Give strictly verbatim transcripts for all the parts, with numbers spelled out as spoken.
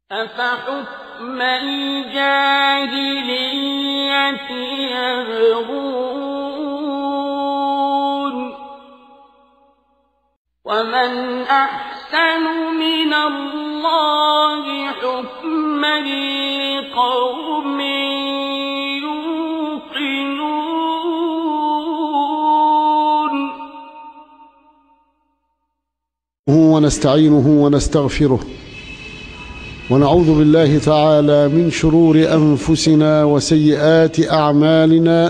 أفحكم الجاهلية يبغون ومن أحسن من الله حكما لقوم يوقنون. ونستعينه ونستغفره ونعوذ بالله تعالى من شرور أنفسنا وسيئات أعمالنا،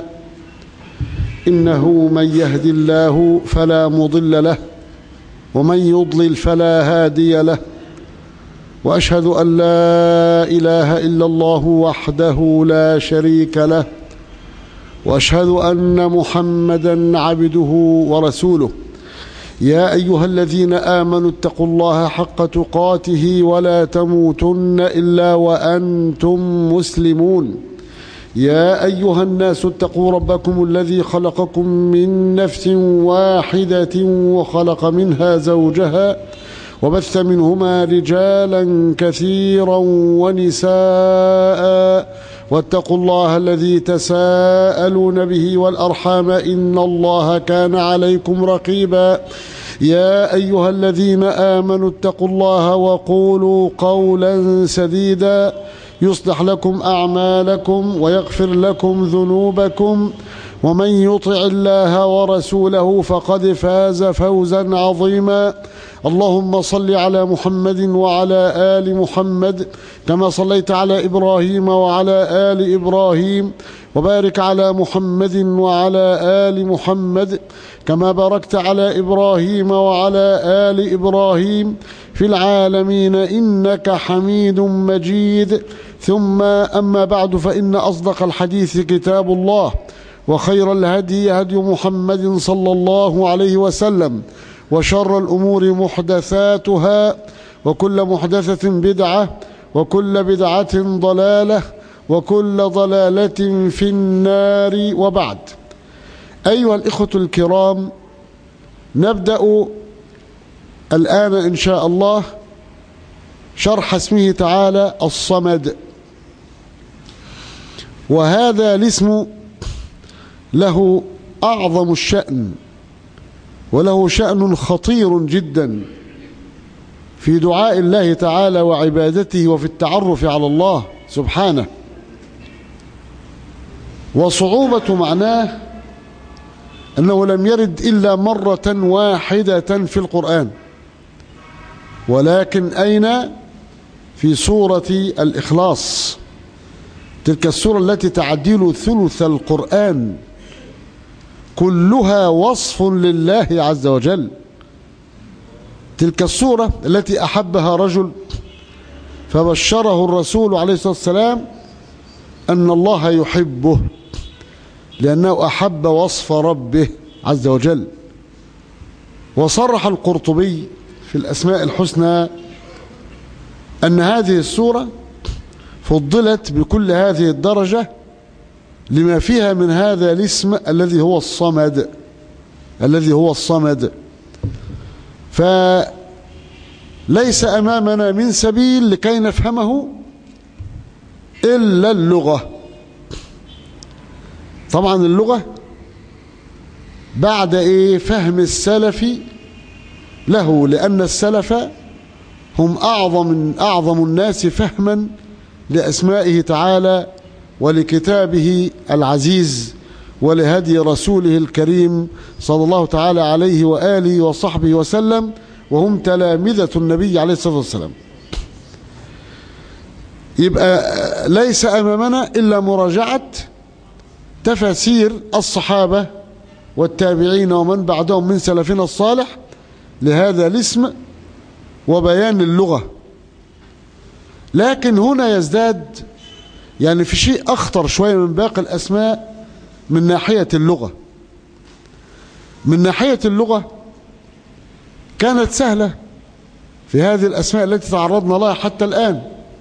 إنه من يهد الله فلا مضل له ومن يضلل فلا هادي له، وأشهد أن لا إله إلا الله وحده لا شريك له، وأشهد أن محمدًا عبده ورسوله. يا أيها الذين آمنوا اتقوا الله حق تقاته ولا تموتن إلا وأنتم مسلمون. يا أيها الناس اتقوا ربكم الذي خلقكم من نفس واحدة وخلق منها زوجها وبث منهما رجالا كثيرا ونساء، واتقوا الله الذي تساءلون به والأرحام إن الله كان عليكم رقيبا. يا أيها الذين آمنوا اتقوا الله وقولوا قولا سديدا يصلح لكم أعمالكم ويغفر لكم ذنوبكم، ومن يطع الله ورسوله فقد فاز فوزا عظيما. اللهم صل على محمد وعلى آل محمد كما صليت على إبراهيم وعلى آل إبراهيم، وبارك على محمد وعلى آل محمد كما باركت على إبراهيم وعلى آل إبراهيم في العالمين إنك حميد مجيد. ثم أما بعد، فإن أصدق الحديث كتاب الله، وخير الهدي هدي محمد صلى الله عليه وسلم، وشر الأمور محدثاتها، وكل محدثة بدعة، وكل بدعة ضلالة، وكل ضلالة في النار. وبعد، أيها الإخوة الكرام، نبدأ الآن إن شاء الله شرح اسمه تعالى الصمد. وهذا الاسم له أعظم الشأن، وله شأن خطير جدا في دعاء الله تعالى وعبادته وفي التعرف على الله سبحانه. وصعوبة معناه أنه لم يرد إلا مرة واحدة في القرآن، ولكن أين؟ في سورة الإخلاص، تلك السورة التي تعدل ثلث القرآن، كلها وصف لله عز وجل. تلك السورة التي أحبها رجل فبشره الرسول عليه الصلاة والسلام أن الله يحبه لأنه أحب وصف ربه عز وجل. وصرح القرطبي في الأسماء الحسنى أن هذه السورة فضلت بكل هذه الدرجة لما فيها من هذا الاسم الذي هو الصمد، الذي هو الصمد. فليس أمامنا من سبيل لكي نفهمه إلا اللغة. طبعا اللغة بعد إيه؟ فهم السلف له، لأن السلف هم أعظم أعظم الناس فهما لأسمائه تعالى ولكتابه العزيز ولهدي رسوله الكريم صلى الله تعالى عليه وآله وصحبه وسلم، وهم تلامذة النبي عليه الصلاة والسلام. يبقى ليس أمامنا إلا مراجعة تفاسير الصحابة والتابعين ومن بعدهم من سلفنا الصالح لهذا الاسم وبيان اللغة. لكن هنا يزداد يعني في شيء أخطر شوية من باقي الأسماء من ناحية اللغة. من ناحية اللغة كانت سهلة في هذه الأسماء التي تعرضنا لها حتى الآن،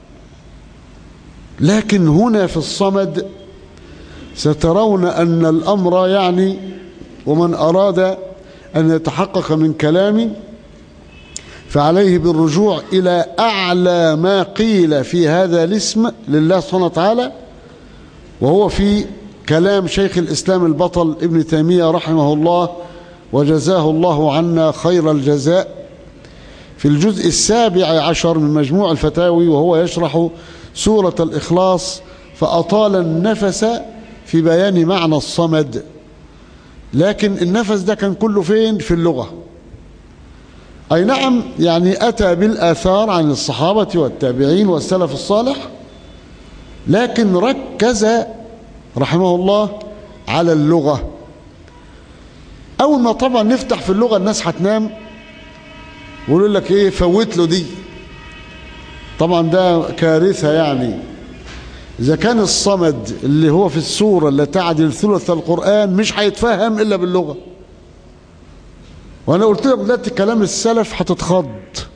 لكن هنا في الصمد سترون أن الأمر يعني، ومن أراد أن يتحقق من كلامي فعليه بالرجوع إلى أعلى ما قيل في هذا الاسم لله سبحانه وتعالى، وهو في كلام شيخ الإسلام البطل ابن تيمية رحمه الله وجزاه الله عنا خير الجزاء، في الجزء السابع عشر من مجموع الفتاوي، وهو يشرح سورة الإخلاص، فأطال النفس في بيان معنى الصمد. لكن النفس ده كان كله فين؟ في اللغة. أي نعم، يعني أتى بالآثار عن الصحابة والتابعين والسلف الصالح، لكن ركز رحمه الله على اللغة. أول ما طبعا نفتح في اللغة الناس هتنام ويقول لك إيه، فوت له دي. طبعا ده كارثة. يعني إذا كان الصمد اللي هو في السورة اللي تعدل ثلث القرآن مش هيتفهم إلا باللغة، وأنا قلت لك دلوقتي كلام السلف هتتخض،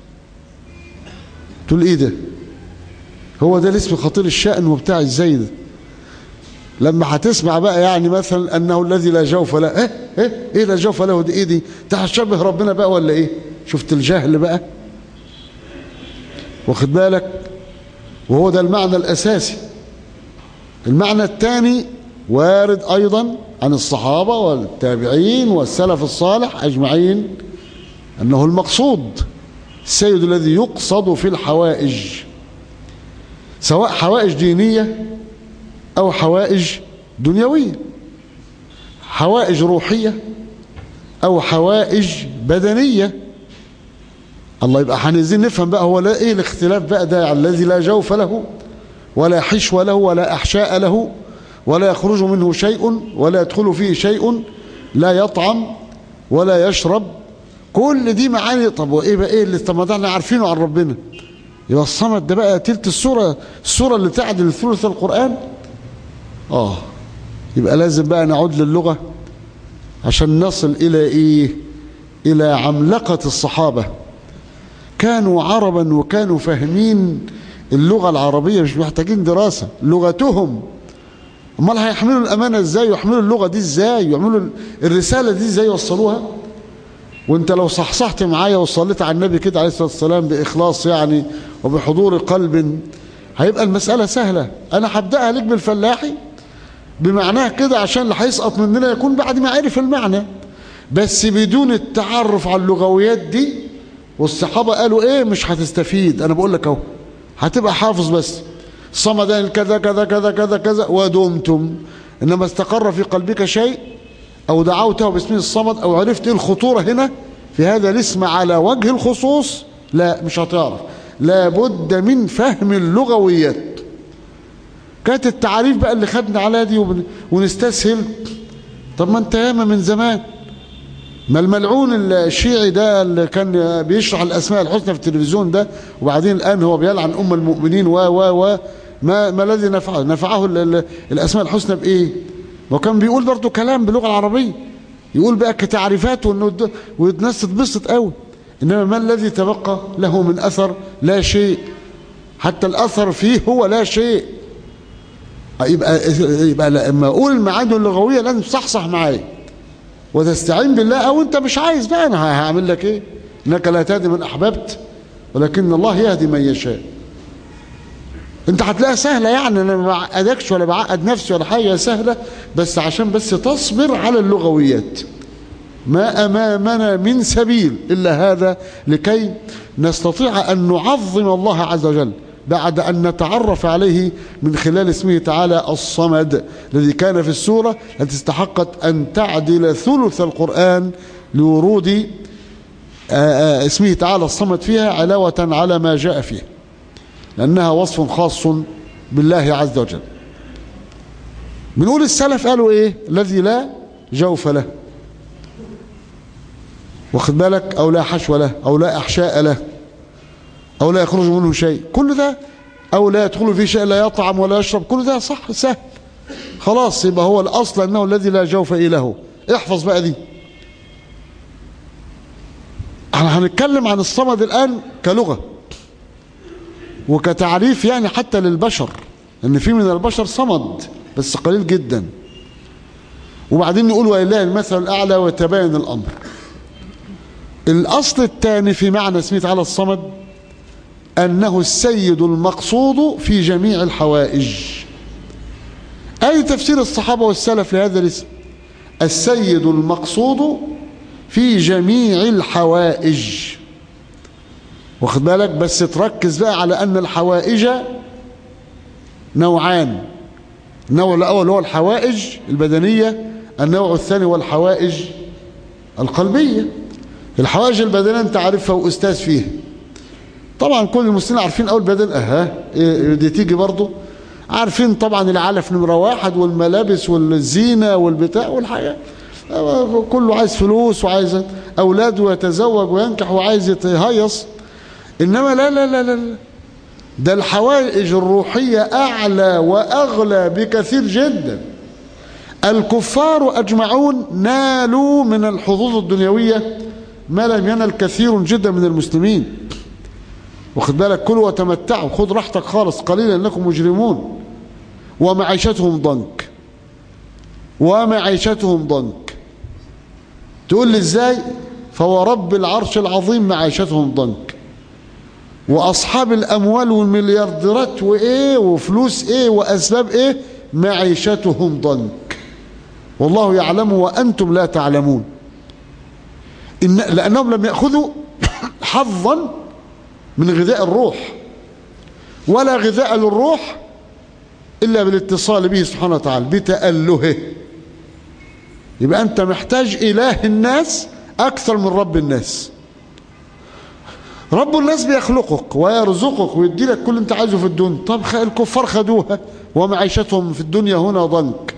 تقول إيه ده؟ هو ده الاسم خطير الشأن وبتاع إزاي ده؟ لما هتسمع بقى يعني مثلا أنه الذي لا جوف له، إيه إيه إيه لا جوف له دي؟ إيه دي؟ أنت هتشبه ربنا بقى ولا إيه؟ شفت الجهل بقى؟ واخد بالك؟ وهو ده المعنى الأساسي. المعنى الثاني وارد أيضا عن الصحابة والتابعين والسلف الصالح أجمعين أنه المقصود السيد الذي يقصد في الحوائج، سواء حوائج دينية أو حوائج دنيوية، حوائج روحية أو حوائج بدنية. الله، يبقى هنزين نفهم بقى هو لا إيه الاختلاف بقى ده؟ الذي لا جوف له ولا حشو له ولا أحشاء له ولا يخرج منه شيء ولا يدخل فيه شيء، لا يطعم ولا يشرب، كل دي معاني. طب وإيه بقى إيه اللي طب ما ده احنا عارفينه عن ربنا؟ يبقى الصمد ده بقى تلت السورة، السورة اللي تعدل ثلث القرآن. آه يبقى لازم بقى نعود للغة عشان نصل إلى إيه؟ إلى عملقة الصحابة. كانوا عربا وكانوا فاهمين اللغة العربية، مش محتاجين دراسة، لغتهم. امال هيحملوا الأمانة ازاي؟ ويحملوا اللغة دي ازاي؟ ويعملوا الرسالة دي ازاي يوصلوها؟ وانت لو صحصحت معايا وصليت على النبي كده عليه الصلاة والسلام بإخلاص يعني وبحضور قلب، هيبقى المسألة سهلة. انا هبدأها لك بالفلاحي بمعناه كده عشان اللي هيسقط مننا يكون بعد ما عرف المعنى، بس بدون التعرف على اللغويات دي. والصحابة قالوا ايه؟ مش هتستفيد. انا بقول لك اهو، هتبقى حافظ بس صمدان كذا كذا كذا كذا كذا ودمتم، انما استقر في قلبك شيء او دعوته باسم الصمد او عرفت ايه الخطورة هنا في هذا الاسم على وجه الخصوص، لا مش هتعرف. لابد من فهم اللغويات. كانت التعاريف بقى اللي خدنا على دي ونستسهل. طب ما انت ياما من زمان، ما الملعون الشيعي ده اللي كان بيشرح الأسماء الحسنى في التلفزيون ده، وبعدين الآن هو بيلعن أم المؤمنين و و و ما ما الذي نفعه؟ نفعه الأسماء الحسنى بإيه؟ وكان بيقول برضه كلام باللغة العربية، يقول بقى كتعريفات وإنه والناس تتبسط قوي، إنما ما الذي تبقى له من أثر؟ لا شيء. حتى الأثر فيه هو لا شيء. يبقى يبقى لما أقول المعاني اللغوية لازم تصحصح معايا وتستعين بالله، او انت مش عايز بقى انا هعمل لك ايه؟ انك لا تهدي من احببت ولكن الله يهدي من يشاء. انت هتلاقيها سهله، يعني انا ما بعقدكش ولا بعقد نفسي ولا حاجه، سهله بس عشان بس تصبر على اللغويات. ما امامنا من سبيل الا هذا لكي نستطيع ان نعظم الله عز وجل بعد أن نتعرف عليه من خلال اسمه تعالى الصمد الذي كان في السورة التي استحقت أن تعدل ثلث القرآن لورود اسمه تعالى الصمد فيها علاوة على ما جاء فيه، لأنها وصف خاص بالله عز وجل. بنقول السلف قالوا إيه؟ الذي لا جوف له، واخد بالك، أو لا حشو له أو لا أحشاء له أو لا يخرج منه شيء، كل ده، أو لا يدخل فيه شيء، لا يطعم ولا يشرب، كل ده صح سهل خلاص. يبقى هو الأصل أنه الذي لا جوف له. احفظ بقى دي. احنا هنتكلم عن الصمد الآن كلغة وكتعريف يعني حتى للبشر، ان في من البشر صمد بس قليل جدا. وبعدين نقول ولله المثل الأعلى ويتبين الأمر. الأصل الثاني في معنى اسمه تعالى الصمد أنه السيد المقصود في جميع الحوائج. أي تفسير الصحابة والسلف لهذا الاسم، السيد المقصود في جميع الحوائج. واخد بالك؟ بس تركز بقى على أن الحوائج نوعان، النوع الأول هو الحوائج البدنية، النوع الثاني هو الحوائج القلبية. الحوائج البدنية أنت عارفها وأستاذ فيها طبعا، كل المسلمين عارفين أول بدن أها دي تيجي برضو، عارفين طبعا العلف نمرة واحد والملابس والزينة والبتاع والحاجة، كله عايز فلوس وعايز أولاد ويتزوج وينكح وعايز يتهيص. إنما لا لا لا لا ده الحوائج الروحية أعلى وأغلى بكثير جدا. الكفار أجمعون نالوا من الحظوظ الدنيوية ما لم ينل كثير جدا من المسلمين. واخد بالك؟ كلوا وتمتعوا، خد راحتك خالص قليلا انكم مجرمون. ومعيشتهم ضنك، ومعيشتهم ضنك. تقول لي ازاي؟ فهو رب العرش العظيم معيشتهم ضنك، واصحاب الاموال والمليارديرات وايه وفلوس ايه واسباب ايه معيشتهم ضنك، والله يعلم وانتم لا تعلمون. إن لانهم لم ياخذوا حظا من غذاء الروح، ولا غذاء للروح إلا بالاتصال به سبحانه وتعالى بتألهه. يبقى أنت محتاج إله الناس أكثر من رب الناس. رب الناس بيخلقك ويرزقك ويدي لك كل اللي أنت عايزه في الدنيا. طب الكفار خدوها ومعيشتهم في الدنيا هنا ضنك،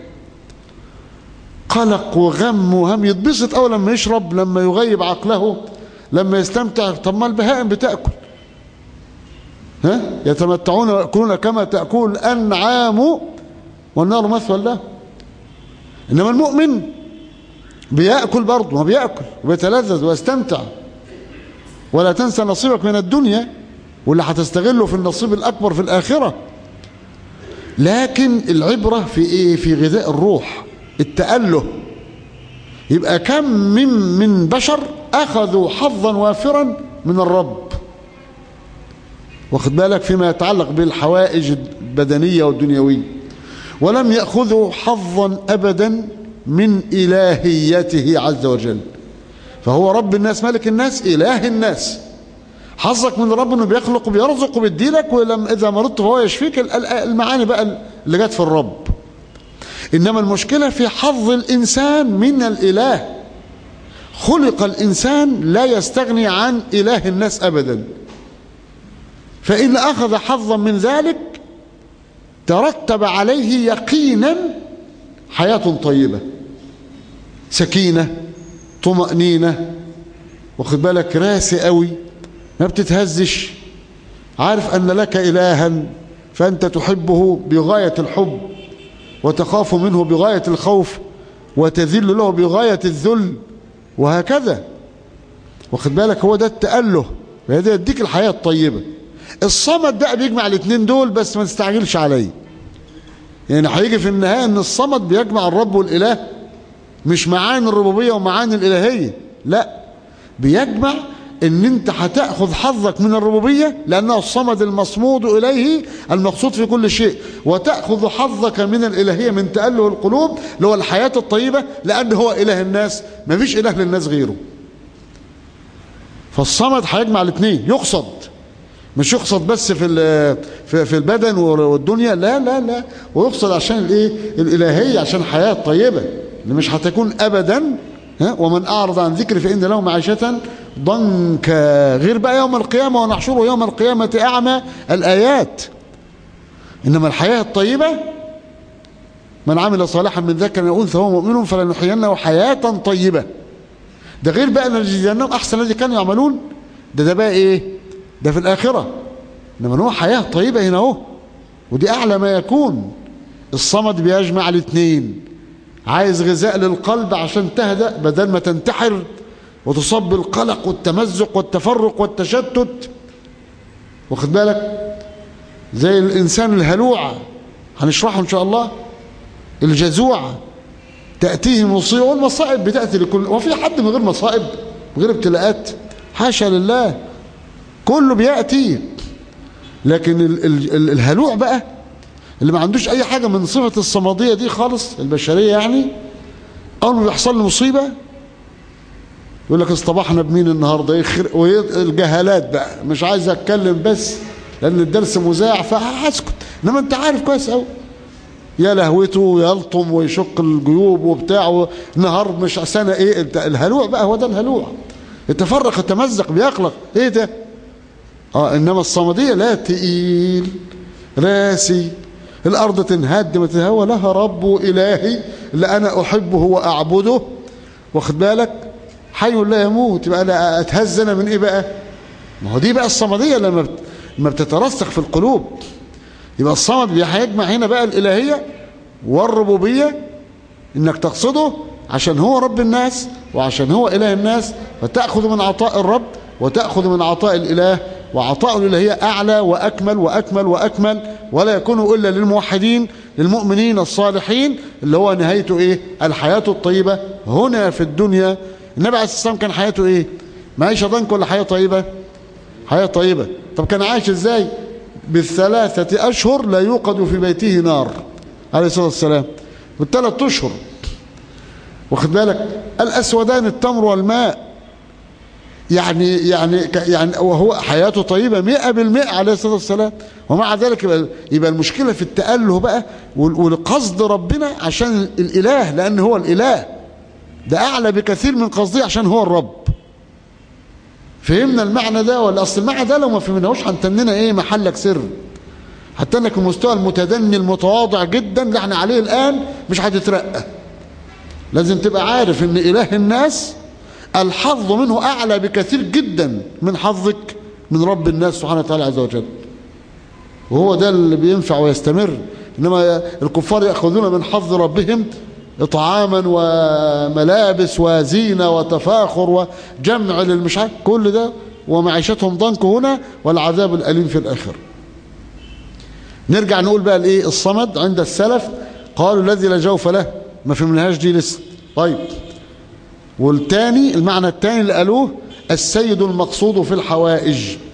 قلق وغم وهم. يتبسط أول لما يشرب، لما يغيب عقله، لما يستمتع. طب ما البهائم بتأكل، ها يتمتعون ويأكلون كما تأكل الأنعام والنار مثوى له. إنما المؤمن بيأكل برضه، ما بيأكل وبيتلذذ ويستمتع. ولا تنسى نصيبك من الدنيا واللي هتستغله في النصيب الأكبر في الآخرة. لكن العبرة في إيه؟ في غذاء الروح، التأله. يبقى كم من من بشر أخذوا حظا وافرا من الرب، واخد بالك، فيما يتعلق بالحوائج البدنية والدنيوية، ولم يأخذوا حظا أبدا من إلهيته عز وجل. فهو رب الناس ملك الناس إله الناس. حظك من الرب انه بيخلق وبيرزق وبيديلك، ولما اذا مرضت فهو يشفيك. المعاني بقى اللي جت في الرب. انما المشكلة في حظ الانسان من الاله. خلق الانسان لا يستغني عن اله الناس ابدا، فإن أخذ حظا من ذلك ترتب عليه يقينا حياة طيبة، سكينة، طمأنينة، واخد بالك، راسي قوي، ما بتتهزش، عارف أن لك إلها فأنت تحبه بغاية الحب، وتخاف منه بغاية الخوف، وتذل له بغاية الذل، وهكذا. واخد بالك؟ هو ده التأله، وهذا يديك الحياة الطيبة. الصمد ده بيجمع الاثنين دول، بس ما تستعجلش عليه. يعني هيجي في النهاية ان الصمد بيجمع الرب والاله، مش معاني الربوبية ومعاني الالهية، لا، بيجمع ان انت هتاخذ حظك من الربوبية لانه الصمد المصمود اليه المقصود في كل شيء، وتاخذ حظك من الالهية من تأله القلوب اللي هو الحياة الطيبة، لان هو اله الناس، ما فيش اله للناس غيره. فالصمد هيجمع الاثنين، يقصد، مش يقصد بس في في البدن والدنيا، لا لا لا، ويقصد عشان الايه؟ الالهيه، عشان حياه طيبه اللي مش هتكون ابدا. ها، ومن اعرض عن ذكري فان له معيشه ضنكا، غير بقى يوم القيامه ونحشره يوم القيامه اعمى، الايات. انما الحياه الطيبه، من عمل صالحا من ذكر او انثى وهو مؤمن فلنحيينه حياه طيبه. ده غير بقى لنجزينهم احسن الذي كانوا يعملون. ده ده بقى ايه؟ ده في الآخرة. إنما هو حياة طيبة هنا اهو، ودي أعلى ما يكون. الصمد بيجمع الاثنين، عايز غذاء للقلب عشان تهدأ بدل ما تنتحر وتصاب بالقلق والتمزق والتفرق والتشتت. واخد بالك؟ زي الإنسان الهلوع، هنشرحه إن شاء الله. الجزوع تأتيه مصيبة، والمصائب بتأتي لكل، وفي حد من غير مصائب؟ من غير ابتلاءات؟ حاشا لله، كله بيأتي. لكن ال ال ال الهلوع بقى اللي ما عندوش اي حاجة من صفة الصمدية دي خالص، البشرية يعني، اول ما بيحصل له مصيبة يقول لك اصطبحنا بمين النهارده، ايه خير، والجهالات بقى مش عايز اتكلم بس لان الدرس مذاع فهسكت، انما انت عارف كويس قوي يا لهوته يلطم ويشق الجيوب وبتاع، نهار مش سنه ايه. انت الهلوع بقى هو ده الهلوع، يتفرق يتمزق بيقلق، ايه ده؟ اه انما الصمديه لا، تقيل راسي، الارض تنهد ما تتهوى، لها رب الهي اللي انا احبه واعبده، واخد بالك، حي لا يموت. يبقى انا اتهز انا من ايه بقى؟ ما هو دي بقى الصمديه لما لما بتترسخ في القلوب. يبقى الصمد هيجمع هنا بقى الالهيه والربوبيه، انك تقصده عشان هو رب الناس وعشان هو اله الناس، فتاخذ من عطاء الرب وتاخذ من عطاء الاله، وعطاء الالهيه اعلى واكمل واكمل واكمل، ولا يكون الا للموحدين للمؤمنين الصالحين، اللي هو نهايته ايه؟ الحياه الطيبه هنا في الدنيا. النبي عليه الصلاه والسلام كان حياته ايه؟ معيشه ضنك ولا حياه طيبه؟ حياه طيبه. طب كان عايش ازاي؟ بالثلاثه اشهر لا يوقد في بيته نار عليه الصلاه والسلام، بالثلاث اشهر، واخد بالك، الاسودان التمر والماء، يعني يعني يعني وهو حياته طيبه مئة بالمئة عليه الصلاه والسلام. ومع ذلك يبقى, يبقى المشكله في التأله بقى والقصد ربنا عشان الاله، لان هو الاله ده اعلى بكثير من قصده عشان هو الرب. فهمنا المعنى ده ولا؟ اصل المعنى ده لو ما فهمناهوش هنتننا ايه؟ محلك سر، حتى انك المستوى المتدني المتواضع جدا اللي احنا عليه الان مش هتترقى. لازم تبقى عارف ان اله الناس الحظ منه اعلى بكثير جدا من حظك من رب الناس سبحانه وتعالى عز وجل، وهو ده اللي بينفع ويستمر. انما الكفار ياخذون من حظ ربهم اطعاما وملابس وزينه وتفاخر وجمع للمشاعر، كل ده ومعيشتهم ضنك هنا والعذاب الاليم في الاخره. نرجع نقول بقى الايه؟ الصمد عند السلف قالوا الذي لا جوف له، ما فهمناهاش دي لسه. طيب، والتاني المعنى التاني اللي قالوه السيد المقصود في الحوائج.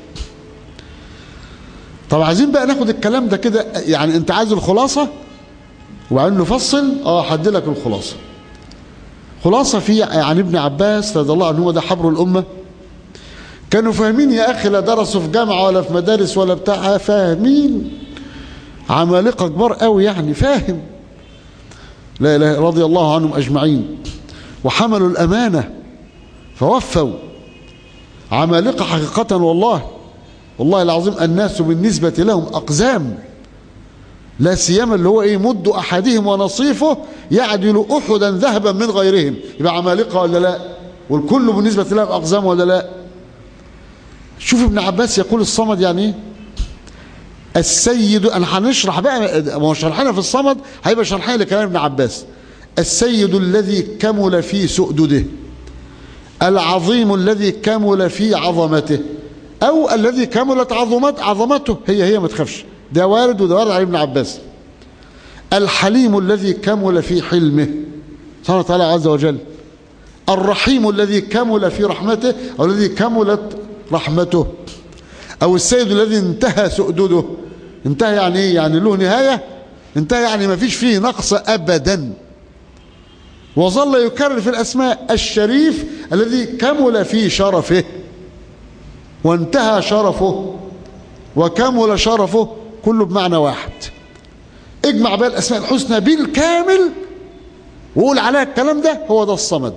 طب عايزين بقى ناخد الكلام ده كده، يعني انت عايز الخلاصه وبعدين نفصل. اه حد لك الخلاصه. خلاصه في عن ابن عباس رضي الله عنه، هو ده حبر الامه. كانوا فاهمين يا اخي، لا درسوا في جامعه ولا في مدارس ولا بتاع، فاهمين عمالقه كبار قوي يعني، فاهم، لا اله رضي الله عنهم اجمعين، وحملوا الامانه فوفوا. عمالقه حقيقه والله، والله العظيم الناس بالنسبه لهم اقزام، لا سيما اللي هو ايه؟ مد احدهم ونصيفه يعدل احدا ذهبا من غيرهم. يبقى عمالقه ولا لا؟ والكل بالنسبه لهم اقزام ولا لا؟ شوف ابن عباس يقول الصمد يعني ايه؟ السيد، انا هنشرح بقى، ما هو شرحنا في الصمد هيبقى شرحنا لكلام ابن عباس. السيد الذي كمل في سؤدده، العظيم الذي كمل في عظمته، او الذي كملت عظمت عظمته، هي هي ما تخافش، ده وارد وده وارد على ابن عباس. الحليم الذي كمل في حلمه سبحانه وتعالى عز وجل. الرحيم الذي كمل في رحمته، او الذي كملت رحمته. او السيد الذي انتهى سؤدده. انتهى يعني ايه؟ يعني له نهايه، انتهى يعني ما فيش فيه نقص ابدا. وظل يكرر في الاسماء. الشريف الذي كمل في شرفه وانتهى شرفه وكمل شرفه، كله بمعنى واحد. اجمع بقى الاسماء الحسنى بالكامل وقول عليها الكلام ده، هو ده الصمد.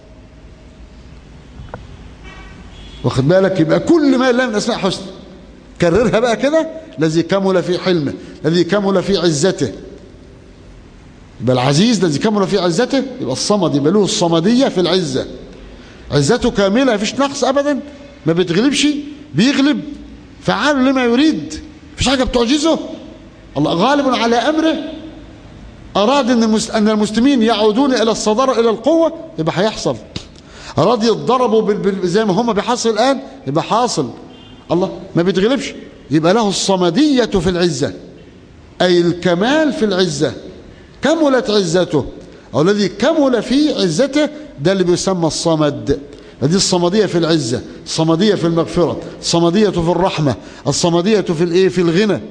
واخد بالك؟ يبقى كل ما لله من اسماء حسنى كررها بقى كده. الذي كمل في حلمه، الذي كمل في عزته، يبقى العزيز الذي كمل في عزته، يبقى الصمد، يبقى له الصمديه في العزه، عزته كامله مفيش نقص ابدا، ما بيتغلبش، بيغلب، فعال لما يريد، مفيش حاجه بتعجزه. الله غالب على امره. اراد ان ان المسلمين يعودون الى الصداره الى القوه، يبقى هيحصل. اراد يتضربوا بال... زي ما هم بيحصل الان، يبقى حاصل. الله ما بيتغلبش، يبقى له الصمديه في العزه، اي الكمال في العزه، كملت عزته، او الذي كمل في عزته، ده اللي بيسمى الصمد. هذه الصمدية في العزة، الصمدية في المغفرة، الصمدية في الرحمة، الصمدية في الايه في الغنى.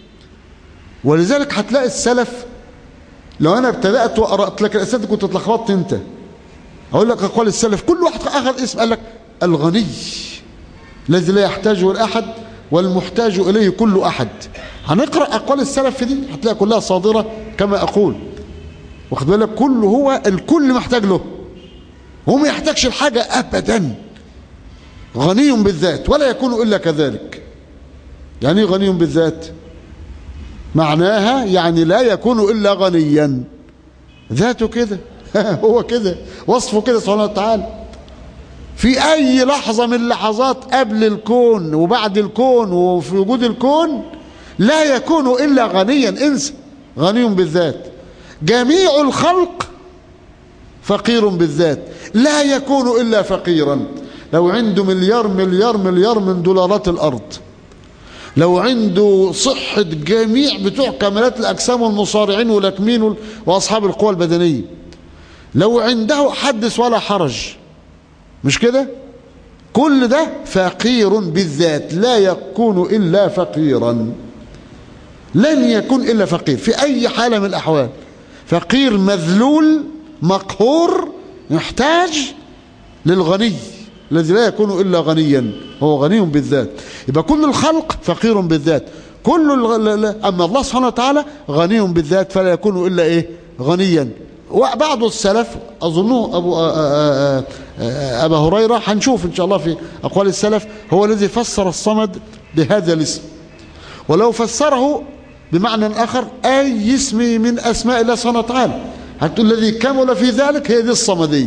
ولذلك هتلاقي السلف، لو انا ابتدأت وقرأت لك الاسئلة كنت اتلخبطت انت. اقول لك اقوال السلف، كل واحد اخذ اسم، قال لك الغني الذي لا يحتاج لاحد والمحتاج اليه كل احد. هنقرأ اقوال السلف في دي هتلاقي كلها صادرة كما اقول، واخد بالك، كله هو الكل محتاج له، هو ما يحتاجش الحاجة ابدا. غني بالذات ولا يكون الا كذلك. يعني ايه غني بالذات؟ معناها يعني لا يكون الا غنيا، ذاته كده هو كده وصفه كده سبحانه وتعالى. في اي لحظة من اللحظات قبل الكون وبعد الكون وفي وجود الكون لا يكون الا غنيا، انسى، غني بالذات. جميع الخلق فقير بالذات، لا يكون الا فقيرا. لو عنده مليار مليار مليار من دولارات الارض، لو عنده صحة جميع بتوع كمالات الاجسام والمصارعين والاكمين واصحاب القوى البدنية، لو عنده حدث ولا حرج، مش كده؟ كل ده فقير بالذات، لا يكون الا فقيرا، لن يكون الا فقير في اي حالة من الاحوال. فقير مذلول مقهور محتاج للغني الذي لا يكون الا غنيا، هو غني بالذات. يبقى كل الخلق فقير بالذات، كل الغ... اما الله سبحانه وتعالى غني بالذات فلا يكون الا ايه؟ غنيا. وبعض السلف اظنه ابو ابا هريره، هنشوف ان شاء الله في اقوال السلف، هو الذي فسر الصمد بهذا الاسم. ولو فسره بمعنى اخر اي اسم من اسماء الله سبحانه وتعالى، هتقول الذي كمل في ذلك هي دي الصمديه.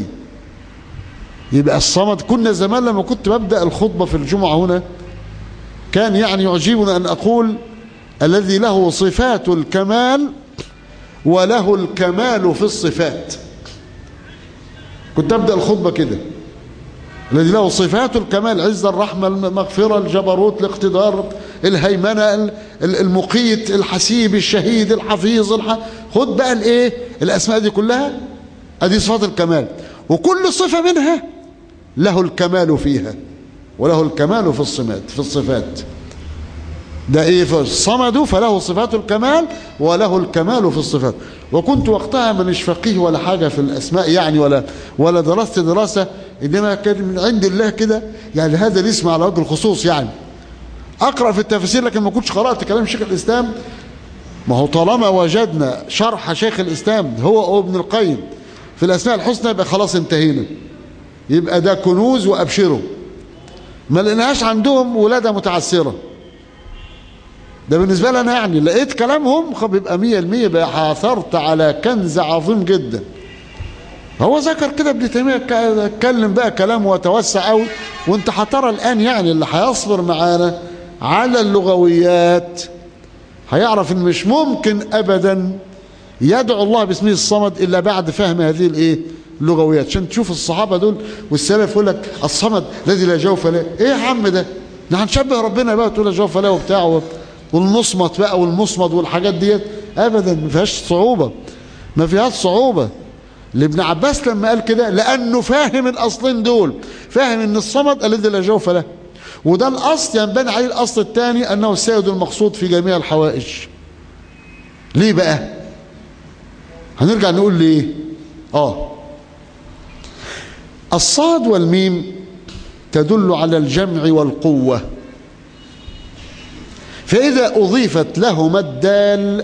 يبقى الصمد، كنا زمان لما كنت ببدا الخطبه في الجمعه هنا كان يعني يعجبنا ان اقول الذي له صفات الكمال وله الكمال في الصفات. كنت ابدا الخطبه كده، الذي له صفات الكمال، عزة، الرحمة، المغفرة، الجبروت، الاقتدار، الهيمنة، المقيت، الحسيب، الشهيد، الحفيظ، الح... خد بقى الايه الاسماء دي كلها، ادي صفات الكمال، وكل صفة منها له الكمال فيها وله الكمال في الصفات في الصفات ده ايه؟ فالصمد فله صفات الكمال وله الكمال في الصفات. وكنت وقتها مانيش فقيه ولا حاجة في الاسماء يعني، ولا ولا درست دراسة، انما كان من عند الله كده يعني هذا الاسم على وجه الخصوص يعني. اقرأ في التفسير لكن ما كنتش قرأت كلام شيخ الاسلام. ما هو طالما وجدنا شرح شيخ الاسلام هو ابن القيم في الاسماء الحسنى يبقى خلاص انتهينا، يبقى ده كنوز وابشروا. ما لقيناهاش عندهم ولادة متعسرة، ده بالنسبة لنا يعني لقيت كلامهم بيبقى مية المية، بقى حاثرت على كنز عظيم جدا. هو ذكر كده ابن تيمية، اتكلم بقى كلام وتوسع قوي، وانت هترى الان يعني اللي هيصبر معانا على اللغويات هيعرف ان مش ممكن ابدا يدعو الله باسمه الصمد الا بعد فهم هذه الايه اللغويات. عشان تشوف الصحابة دول والسلف يقول لك الصمد الذي لا جوف له. ايه يا عم ده؟ ده هنشبه ربنا بقى تقول لا جوف له وبتاع، والمصمت بقى والمصمد والحاجات ديت، ابدا ما فيهاش صعوبة، ما فيهاش صعوبة. لابن عباس لما قال كده لانه فاهم الاصلين دول، فاهم ان الصمد الذي لا جوف له، وده الاصل ينبني عليه الاصل الثاني انه السيد المقصود في جميع الحوائج. ليه بقى؟ هنرجع نقول ليه. اه الصاد والميم تدل على الجمع والقوة، فإذا أضيفت لهما الدال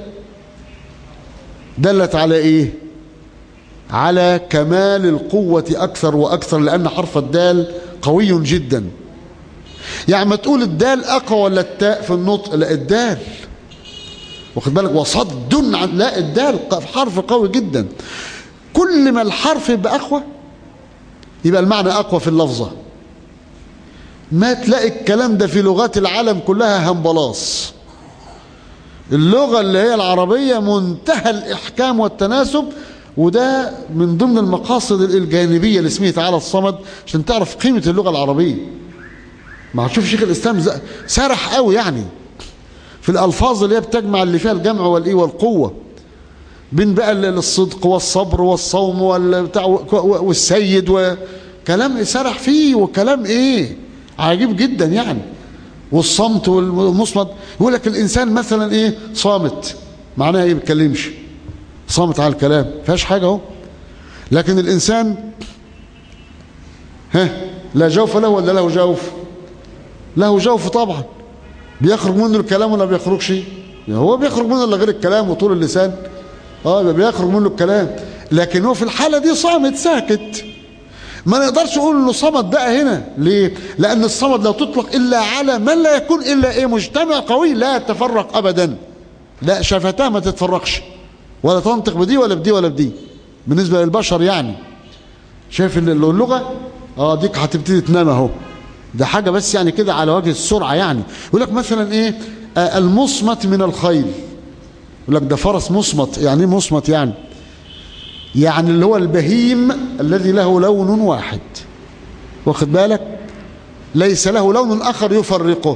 دلت على إيه؟ على كمال القوة أكثر وأكثر، لأن حرف الدال قوي جدا. يعني ما تقول الدال أقوى ولا التاء في النطق؟ لا الدال، واخد بالك، وصد عن، لا الدال حرف قوي جدا. كل ما الحرف يبقى أقوى يبقى المعنى أقوى في اللفظة. ما تلاقي الكلام ده في لغات العالم كلها همبلاص. اللغة اللي هي العربية منتهى الإحكام والتناسب، وده من ضمن المقاصد الجانبية لاسمه تعالى الصمد، عشان تعرف قيمة اللغة العربية. ما هتشوف شيخ الإسلام سرح قوي يعني في الألفاظ اللي هي بتجمع اللي فيها الجمع والإيه والقوة، بين بقى الصدق والصبر والصوم والبتاع والسيد و... كلام سرح فيه، وكلام ايه عجيب جدا يعني. والصمت والمصمت، يقول لك الانسان مثلا ايه صامت، معناها ايه؟ ما بيتكلمش، صامت على الكلام، ما فيهاش حاجه اهو. لكن الانسان ها لا جوف له ولا له جوف؟ له جوف طبعا، بيخرج منه الكلام ولا بيخرجش؟ يعني هو بيخرج منه الا غير الكلام وطول اللسان، اه يبقى بيخرج منه الكلام. لكن هو في الحاله دي صامت ساكت، ما نقدرش نقول انه صمد بقى هنا. ليه؟ لان الصمد لا تطلق الا على من لا يكون الا ايه مجتمع قوي لا يتفرق ابدا، لا شفتاه ما تتفرقش ولا تنطق بدي ولا بدي ولا بدي بالنسبه للبشر يعني. شايف اللغه اه ديك هتبتدي تنام اهو، ده حاجه بس يعني كده على وجه السرعه يعني. يقول لك مثلا ايه آه المصمت من الخيل، يقول لك ده فرس مصمت. يعني ايه مصمت؟ يعني يعني اللي هو البهيم الذي له لون واحد، واخد بالك، ليس له لون اخر يفرقه.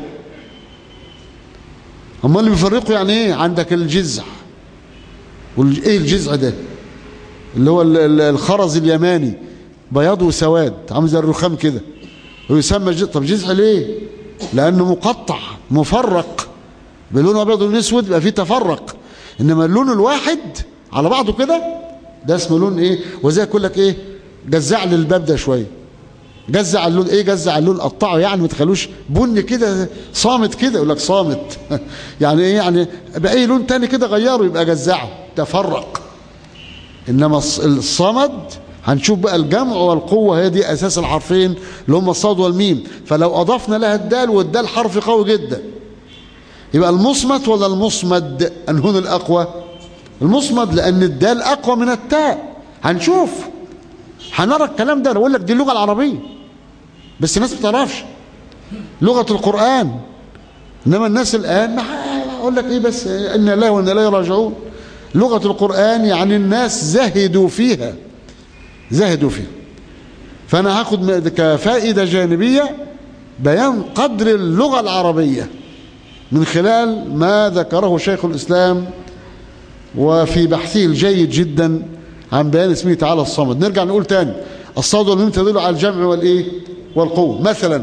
اما اللي بيفرقه يعني ايه؟ عندك الجزع، وايه الجزع ده؟ اللي هو الخرز اليماني، بياض وسواد عامل زي الرخام كده، ويسمى جزع. طب جزع ليه؟ لانه مقطع مفرق بلون ابيض ولون اسود، يبقى فيه تفرق. انما اللون الواحد على بعضه كده ده اسمه لون ايه؟ وزي يقول لك ايه جزع لي الباب ده شويه، جزع اللون ايه؟ جزع اللون، قطعه يعني ما تخلوش بني كده صامت كده، يقول لك صامت يعني ايه؟ يعني باي لون تاني كده غيره يبقى جزعه، تفرق. انما الصمد هنشوف بقى الجمع والقوه، هي دي اساس الحرفين اللي هم الصاد والميم. فلو اضفنا لها الدال، والدال حرف قوي جدا، يبقى المصمت ولا المصمد انهون الاقوى؟ المصمد، لان الدال اقوى من التاء. هنشوف هنرى الكلام ده. انا بقول لك دي اللغه العربيه بس الناس ما بتعرفش لغه القران. انما الناس الان ما اقول لك ايه بس ان الله وانا اليه راجعون. لغه القران يعني الناس زهدوا فيها، زهدوا فيها. فانا هاخد كفائده جانبيه بيان قدر اللغه العربيه من خلال ما ذكره شيخ الاسلام وفي بحثه الجيد جدا عن بيان اسمه تعالى الصمد. نرجع نقول تاني الصاد والميم تدل على الجمع والايه والقوه. مثلا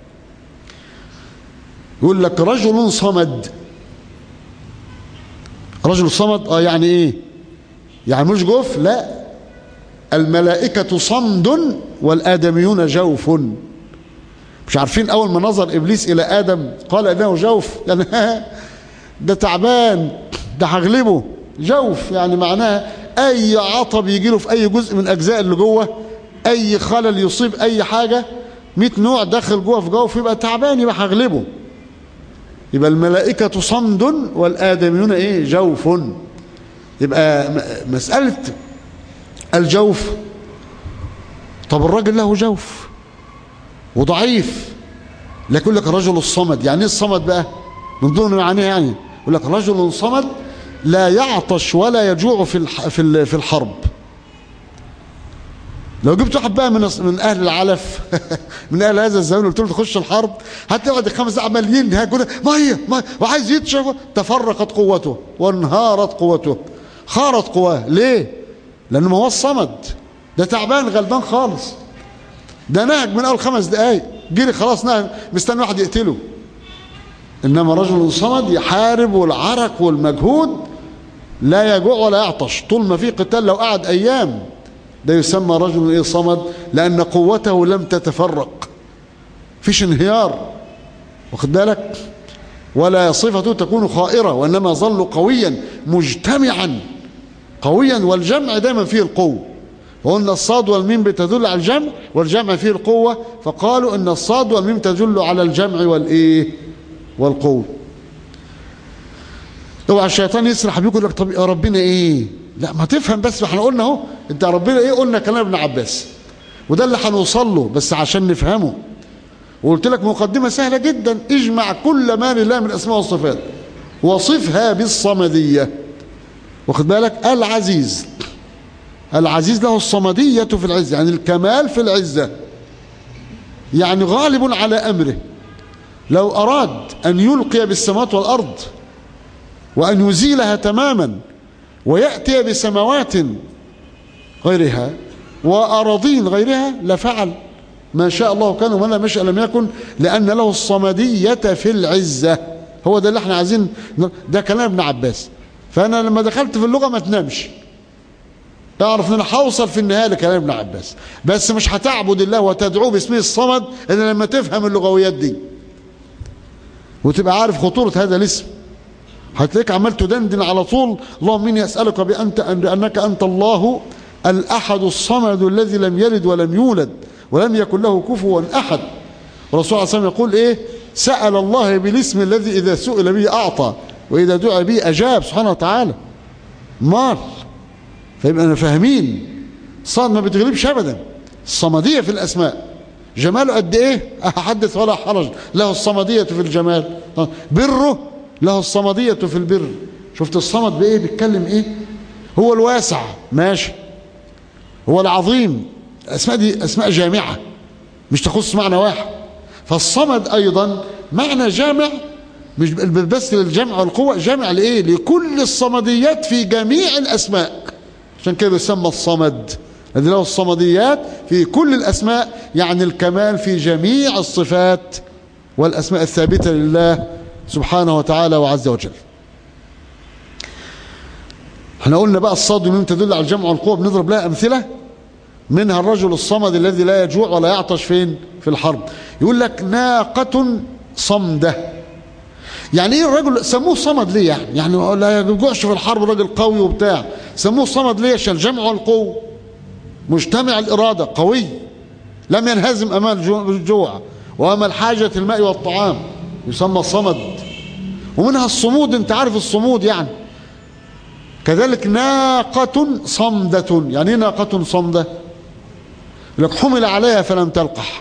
يقول لك رجل صمد، رجل صمد اه يعني ايه؟ يعني مش جوف، لا، الملائكة صمد والآدميون جوف. مش عارفين اول ما نظر ابليس الى ادم قال انه جوف؟ يعني ده تعبان، ده هغلبه. جوف يعني معناها اي عطب يجي له في اي جزء من اجزاء اللي جوه، اي خلل يصيب اي حاجه، مئة نوع داخل جوه في جوف، يبقى تعبان، يبقى هغلبه. يبقى الملائكه صمد والادميون ايه جوف. يبقى مساله الجوف، طب الراجل له جوف وضعيف، لكن يقول لك الرجل الصمد. يعني ايه الصمد بقى؟ من ضمن معانيها يعني يقول لك رجل صمد لا يعطش ولا يجوع في في في الحرب. لو جبت واحد بقى من من اهل العلف من اهل هذا الزمان قلت له تخش الحرب، هتقعد خمس ساعات عمالين هيقول ميه ميه وعايز يتشرب، تفرقت قوته وانهارت قوته، خارت قواه. ليه؟ لانه ما هو الصمد، ده تعبان غلبان خالص، ده نهج من اول خمس دقايق جري خلاص، نهج مستني واحد يقتله. انما رجل صمد يحارب، والعرق والمجهود لا يجوع ولا يعطش طول ما في قتال، لو قعد ايام ده يسمى رجل ايه صمد، لان قوته لم تتفرق، فيش انهيار، واخد بالك، ولا صفته تكون خائرة، وانما ظل قويا مجتمعا قويا. والجمع دائما فيه القوة، وقلنا الصاد والميم بتدل على الجمع والجمع فيه القوة، فقالوا ان الصاد والميم تدل على الجمع والايه والقوة. اوعى الشيطان يسرح بيك يقول لك طب يا ربنا ايه؟ لا ما تفهم بس، احنا قلنا اهو انت ربنا ايه، قلنا كلام ابن عباس وده اللي هنوصل له بس عشان نفهمه. وقلت لك مقدمة سهلة جدا، اجمع كل ما لله من الاسماء والصفات وصفها بالصمدية، واخد بالك. العزيز، العزيز له الصمدية في العزة، يعني الكمال في العزة، يعني غالب على امره. لو اراد ان يلقي بالسماوات والارض وان يزيلها تماما ويأتي بسماوات غيرها وأراضين غيرها لفعل، ما شاء الله كان وما لم يشأ لم يكن، لأن له الصمدية في العزة. هو ده اللي احنا عايزين، ده كلام ابن عباس. فأنا لما دخلت في اللغة ما تنامش، تعرف ان انا هوصل في النهاية لكلام ابن عباس، بس مش هتعبد الله وتدعوه باسمه الصمد إلا لما تفهم اللغويات دي وتبقى عارف خطورة هذا الاسم. هتلاقيك عمال تدندن على طول، اللهم اني اسألك بأنت أنك أنت الله الأحد الصمد الذي لم يلد ولم يولد ولم يكن له كفوا أحد. الرسول عليه الصلاة والسلام يقول ايه؟ سأل الله بالاسم الذي إذا سئل به أعطى وإذا دعا به أجاب سبحانه وتعالى. مال فيبقى أنا فاهمين الصمد ما بتغلبش أبدا، الصمدية في الأسماء. جماله قد إيه؟ أحدث ولا حرج، له الصمدية في الجمال. بره له الصمدية في البر. شفت الصمد بإيه؟ بيتكلم إيه؟ هو الواسع ماشي، هو العظيم. الأسماء دي أسماء جامعة مش تخص معنى واحد. فالصمد أيضا معنى جامع، مش بس للجمع والقوة، جامع لإيه؟ لكل الصمديات في جميع الأسماء. عشان كده يسمى الصمد الذي له الصمديات في كل الأسماء، يعني الكمال في جميع الصفات والأسماء الثابتة لله سبحانه وتعالى وعز وجل. احنا قلنا بقى الصاد والميم تدل على الجمع والقوة، بنضرب لها أمثلة منها الرجل الصمد الذي لا يجوع ولا يعطش فين؟ في الحرب. يقول لك ناقة صمدة. يعني ايه الرجل سموه صمد ليه؟ يعني يعني لا يجوعش في الحرب، راجل قوي وبتاع. سموه صمد ليه؟ عشان الجمع والقوة، مجتمع الإرادة، قوي، لم ينهزم أمام الجوع وأمام حاجة الماء والطعام، يسمى الصمد. ومنها الصمود، انت عارف الصمود يعني. كذلك ناقة صمدة. يعني ايه ناقة صمدة؟ لك حمل عليها فلم تلقح.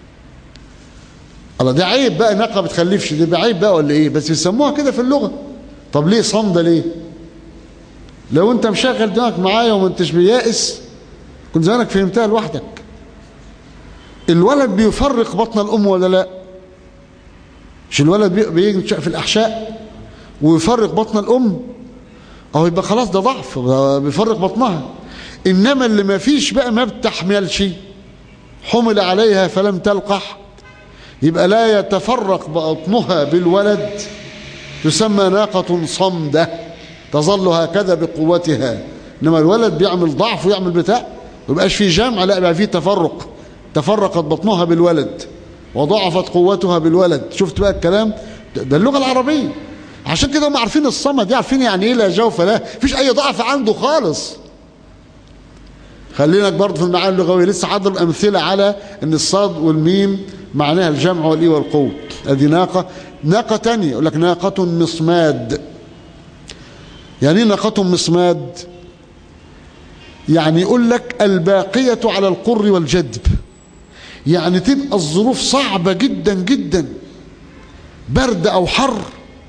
الله، ده عيب بقى، ناقة بتخلفش، ده عيب بقى ولا ايه؟ بس يسموها كده في اللغة. طب ليه صمدة ليه؟ لو انت مشغل دماغك معايا وما انتش بيائس كنت زمانك فهمتها لوحدك. الولد بيفرق بطن الام ولا لا؟ مش الولد بيجي في الاحشاء ويفرق بطن الام؟ اهو يبقى خلاص ده ضعف، بيفرق بطنها. انما اللي ما فيش بقى ما بتحملش، حمل عليها فلم تلقح، يبقى لا يتفرق بطنها بالولد، تسمى ناقة صمدة، تظل هكذا بقوتها. انما الولد بيعمل ضعف ويعمل بتاع، ما يبقاش فيه جمع، لا يبقى فيه تفرق. تفرقت بطنها بالولد وضعفت قوتها بالولد. شفت بقى الكلام ده اللغة العربية. عشان كده هم عارفين الصمد دي، عارفين يعني ايه لا جوف له، مفيش اي ضعف عنده خالص. خلينا برضه في المعاني اللغوية، لسه حاضر امثله على ان الصاد والميم معناها الجمع والايه والقوه. ادي ناقه. ناقه ثانيه يقول لك ناقه مصماد. يعني ايه ناقه مصماد؟ يعني يقول لك الباقيه على القر والجدب. يعني تبقى الظروف صعبه جدا جدا، برد او حر،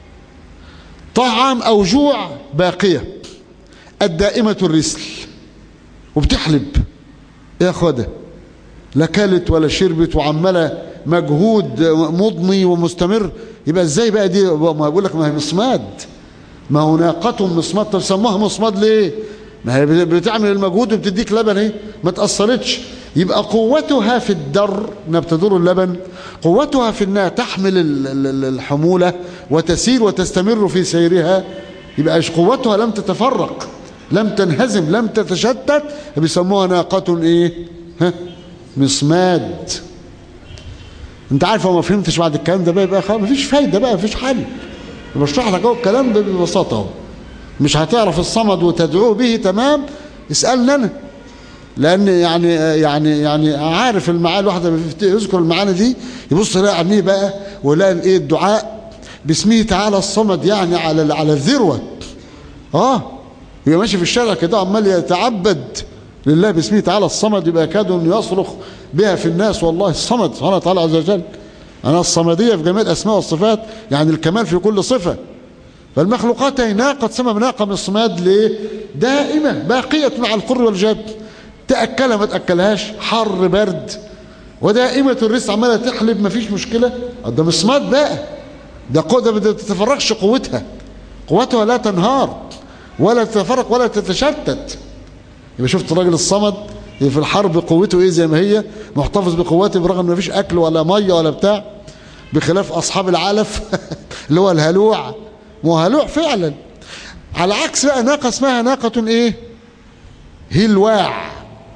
طعام او جوع، باقيه الدائمه الرسل، وبتحلب يا اخواده، لا كلت ولا شربت وعماله مجهود مضني ومستمر. يبقى ازاي بقى دي؟ ما بقول لك ما هي مصماد، ما هو ناقة مصماد. طب سموها مصماد ليه؟ ما هي بتعمل المجهود وبتديك لبن اهي، ما تأثرتش. يبقى قوتها في الدر، انها بتدور اللبن، قوتها في انها تحمل الحمولة وتسير وتستمر في سيرها. يبقى قوتها لم تتفرق، لم تنهزم، لم تتشتت، بيسموها ناقة ايه؟ ها؟ مصماد. انت عارف لو ما فهمتش بعد الكلام ده بقى يبقى خلاص مفيش فايده بقى، مفيش حل. بشرح لك اهو الكلام ده ببساطه اهو. مش هتعرف الصمد وتدعوه به تمام، اسالني انا، لان يعني يعني يعني عارف المعاني. الواحد يذكر المعاني دي يبص يلاقي عينيه بقى ويلاقي الايه الدعاء باسمه تعالى الصمد، يعني على على الذروه. اه يبقى ماشي في الشارع كده عمال يتعبد لله باسمه تعالى الصمد، يبقى يكاد ان يصرخ بها في الناس. والله الصمد سبحانه وتعالى عز وجل، انا الصمديه في جميع الاسماء والصفات، يعني الكمال في كل صفه. فالمخلوقات هي ناقه، تسمى ناقه مصماد ليه؟ دائمه باقيه مع القر والجد، تاكلها ما تاكلهاش، حر برد، ودائمه الرزق، عماله تحلب ما فيش مشكله. ده مصماد بقى، ده قوه، ما تتفرقش قوتها، قوتها لا تنهار ولا تتفرق ولا تتشتت. يبقى شفت الراجل الصمد في الحرب قوته ايه زي ما هي، محتفظ بقوته برغم ان مفيش اكل ولا ميه ولا بتاع، بخلاف اصحاب العلف اللي هو الهلوع. مو هلوع فعلا. على عكس بقى ناقه اسمها ناقه ايه؟ هلواع.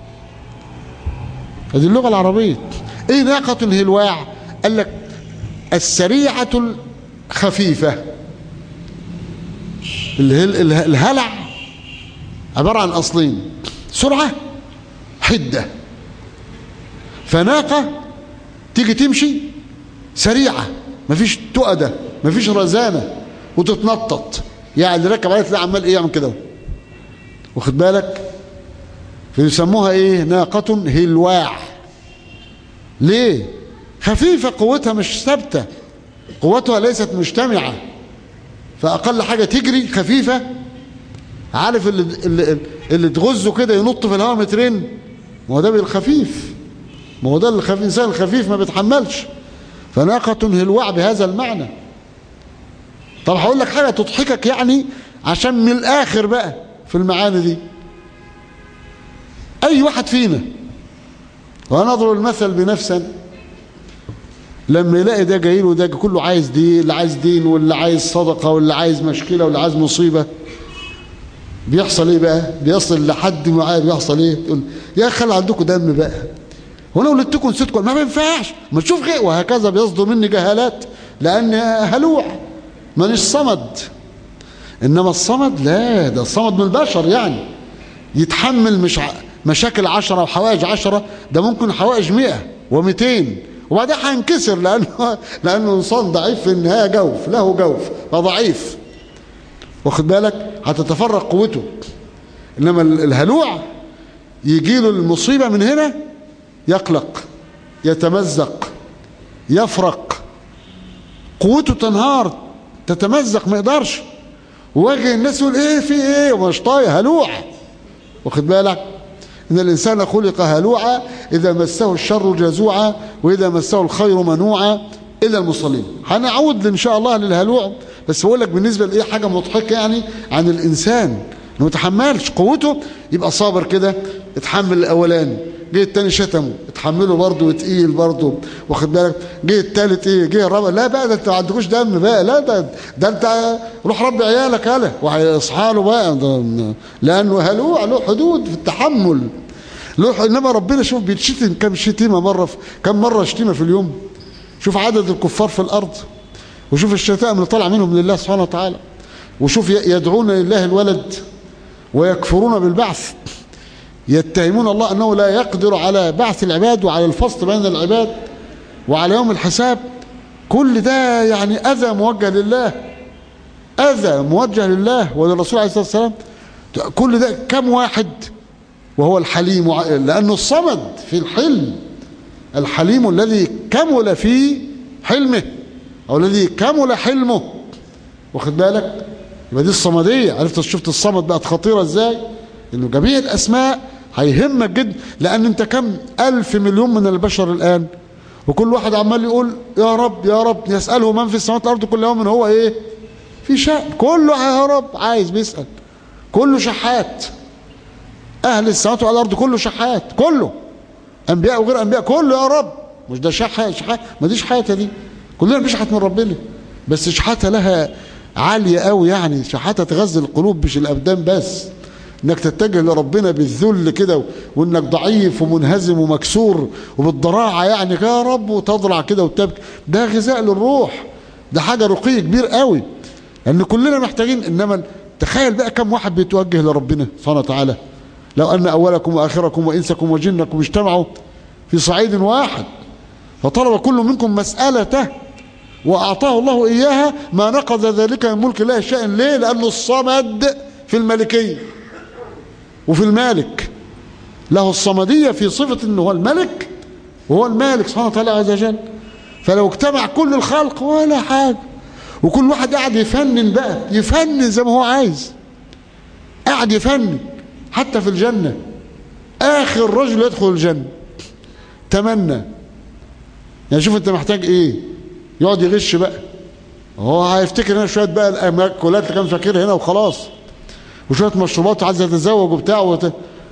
هذه اللغه العربيه. ايه ناقه هلواع؟ قال لك السريعه الخفيفه. الهلع عباره عن اصلين، سرعه حده. فناقه تيجي تمشي سريعه، مفيش تؤده، مفيش رزانه، وتتنطط. يعني اللي راكب عليها تلاقي عمال ايه يعمل كده، واخد بالك؟ فيسموها ايه؟ ناقه هلواع. ليه؟ خفيفه، قوتها مش ثابته، قوتها ليست مجتمعه، فاقل حاجه تجري خفيفه. عارف اللي اللي, اللي تغزه كده ينط في الهواء مترين، ما هو ده بالخفيف، ما هو ده الخفيف. الانسان الخفيف ما بيتحملش. فناقه هلواع بهذا المعنى. طب هقول لك حاجه تضحكك يعني عشان من الاخر بقى في المعاني دي. اي واحد فينا، وانا اضرب المثل بنفسا، لما يلاقي ده جاي له ده كله عايز دين، اللي عايز دين واللي عايز صدقه واللي عايز مشكله واللي عايز مصيبه، بيحصل ايه بقى؟ بيصل لحد معاه بيحصل ايه؟ يقول يا اخي خلي عندكم دم بقى، وانا ولدتكم نسيتكم، ما بينفعش، ما تشوف غير. وهكذا بيصدر مني جهالات لان هلوع مانيش صمد. انما الصمد لا، ده الصمد من البشر، يعني يتحمل مش ع... مشاكل عشرة وحوائج عشرة، ده ممكن حوائج مئة ومئتين، وبعدين هينكسر لانه لانه انسان ضعيف في النهايه، جوف له جوف فضعيف، واخد بالك؟ هتتفرق قوته. انما الهلوع يجي له المصيبه من هنا يقلق، يتمزق، يفرق، قوته تنهار، تتمزق، ما يقدرش. وواجه الناس يقول ايه في ايه ومش طايق، هلوع، واخد بالك؟ ان الانسان خلق هلوعا اذا مسه الشر جزوعا واذا مسه الخير منوعا الا المصلين. هنعود ان شاء الله للهلوع، بس بقول لك بالنسبه لايه حاجه مضحكه يعني عن الانسان، انه ما يتحملش قوته، يبقى صابر كده، اتحمل الاولاني، جه التاني شتمه اتحمله برضه وتقيل برضه، واخد بالك؟ جه التالت ايه، جه الرابع، لا بقى ده انت ما عندكوش دم بقى، لا ده ده انت روح ربي عيالك يالا، وهيصحى له بقى ده، لانه هلوع له حدود في التحمل له. انما ربنا شوف بيتشتم كم شتيمه مره في كم مره شتيمه في اليوم. شوف عدد الكفار في الارض، وشوف الشتائم اللي طالعه منهم لله سبحانه وتعالى، وشوف يدعون لله الولد ويكفرون بالبعث، يتهمون الله أنه لا يقدر على بعث العباد وعلى الفصل بين العباد وعلى يوم الحساب. كل ده يعني أذى موجه لله، أذى موجه لله وللرسول عليه الصلاة والسلام. كل ده كم واحد؟ وهو الحليم، لأنه الصمد في الحلم، الحليم الذي كمل في حلمه أو الذي كمل حلمه، واخد بالك؟ يبقى دي الصمدية. عرفت شفت الصمد بقت خطيرة ازاي؟ انه جميع الاسماء هيهمك جدا، لان انت كم الف مليون من البشر الان، وكل واحد عمال يقول يا رب يا رب، يسأله من في السماوات والارض كل يوم هو ايه في شأن، كله يا رب عايز بيسأل، كله شحات، اهل السماوات والارض كله شحات، كله انبياء وغير انبياء، كله يا رب. مش ده شحات شحات ما دي شحاته دي، كلنا بنشحت من ربنا، بس شحاته لها عاليه قوي، يعني شحاته تغذي القلوب مش الابدان بس، انك تتجه لربنا بالذل كده، وانك ضعيف ومنهزم ومكسور وبالضراعه يعني يا رب، وتضرع كده وتبكي، ده غذاء للروح، ده حاجه رقي كبير قوي، لان كلنا محتاجين. انما تخيل بقى كم واحد بيتوجه لربنا سبحانه وتعالى، لو ان اولكم واخركم وانسكم وجنكم اجتمعوا في صعيد واحد فطلب كل منكم مسألته واعطاه الله اياها ما نقض ذلك من ملك الله شيئا. ليه؟ لانه الصمد في الملكيه وفي المالك، له الصمديه في صفه انه هو الملك وهو المالك سبحانه وتعالى عز وجل. فلو اجتمع كل الخلق ولا حاجه، وكل واحد قاعد يفنن بقى، يفنن زي ما هو عايز، قاعد يفنن حتى في الجنه، اخر رجل يدخل الجنه تمنى، يعني شوف انت محتاج ايه، يقعد يغش بقى، هو هيفتكر هنا شويه بقى المأكولات اللي كان فاكرها هنا وخلاص، وشويه مشروبات عايز يتزوج وبتاع وت...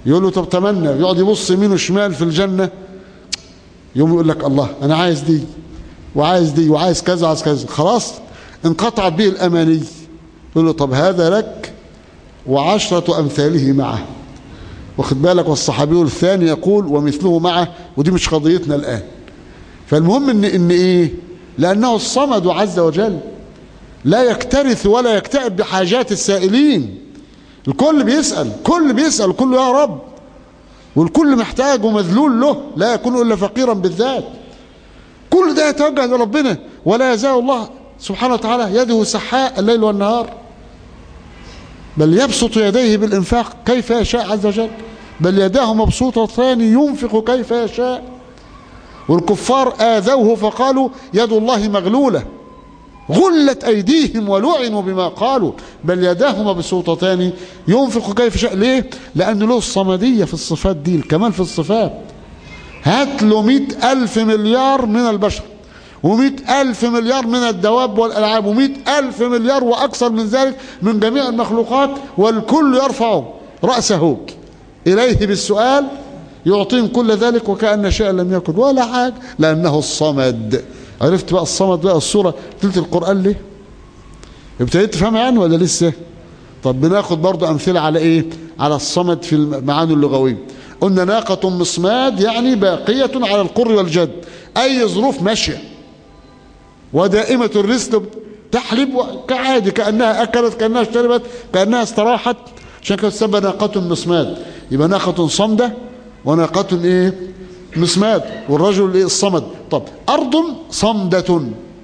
يقول له طب تمنى، يقعد يبص يمين وشمال في الجنة، يوم يقول لك الله أنا عايز دي وعايز دي وعايز كذا وعايز كذا، خلاص انقطعت به الأماني. يقول له طب هذا لك وعشرة أمثاله معه، واخد بالك. والصحابي الثاني يقول ومثله معه، ودي مش قضيتنا الآن. فالمهم إن إن إيه؟ لأنه الصمد عز وجل لا يكترث ولا يكتئب بحاجات السائلين. الكل بيسأل، كل بيسأل، كله يا رب، والكل محتاج ومذلول له، لا يكون إلا فقيرا بالذات. كل ده يتوجه لربنا، ولا يزال الله سبحانه وتعالى يده سحاء الليل والنهار، بل يبسط يديه بالإنفاق كيف يشاء عز وجل، بل يداه مبسوطتان ينفق كيف يشاء. والكفار آذوه فقالوا يد الله مغلولة غلت أيديهم ولعنوا بما قالوا، بل يداه مبسوطتان ينفق كيف يشاء. ليه؟ لأن له الصمدية في الصفات دي، الكمال في الصفات. هات له مئة ألف مليار من البشر، ومئة ألف مليار من الدواب والألعاب، ومئة ألف مليار وأكثر من ذلك من جميع المخلوقات، والكل يرفع رأسه إليه بالسؤال، يعطيهم كل ذلك وكأن شيئا لم يكن ولا حاجة، لأنه الصمد. عرفت بقى الصمد بقى الصورة تلت القرآن ليه؟ ابتديت تفهم عنه ولا لسه؟ طب بناخد برضو أمثلة على إيه؟ على الصمد في المعاني اللغوية. قلنا ناقة مصماد يعني باقية على القر والجد، أي ظروف ماشية ودائمة الرزق، تحلب كعادي، كأنها أكلت، كأنها اشتربت، كأنها استراحت، عشان كده تسمى ناقة مصماد. يبقى ناقة صمدة وناقة إيه؟ مصماد. والرجل إيه؟ الصمد. طب أرض صمدة،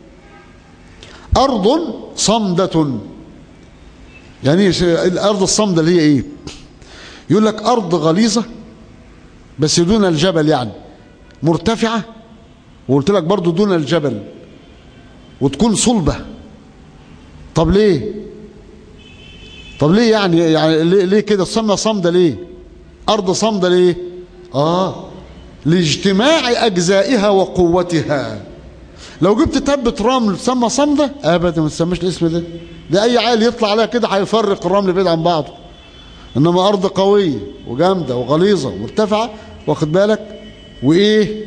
أرض صمدة يعني الأرض الصمدة اللي هي إيه؟ يقول لك أرض غليظة بس دون الجبل، يعني مرتفعة، وقلت لك برضو دون الجبل، وتكون صلبة. طب ليه؟ طب ليه يعني يعني ليه, ليه كده تسمى صمدة؟ ليه أرض صمدة؟ ليه؟ آه لاجتماع أجزائها وقوتها. لو جبت تبة رمل تسمى صمدة؟ أبدا ما تسميش الاسم ده، ده أي عيل يطلع عليها كده هيفرق الرمل بعيد عن بعضه. إنما أرض قوية وجامدة وغليظة ومرتفعة، واخد بالك، وإيه،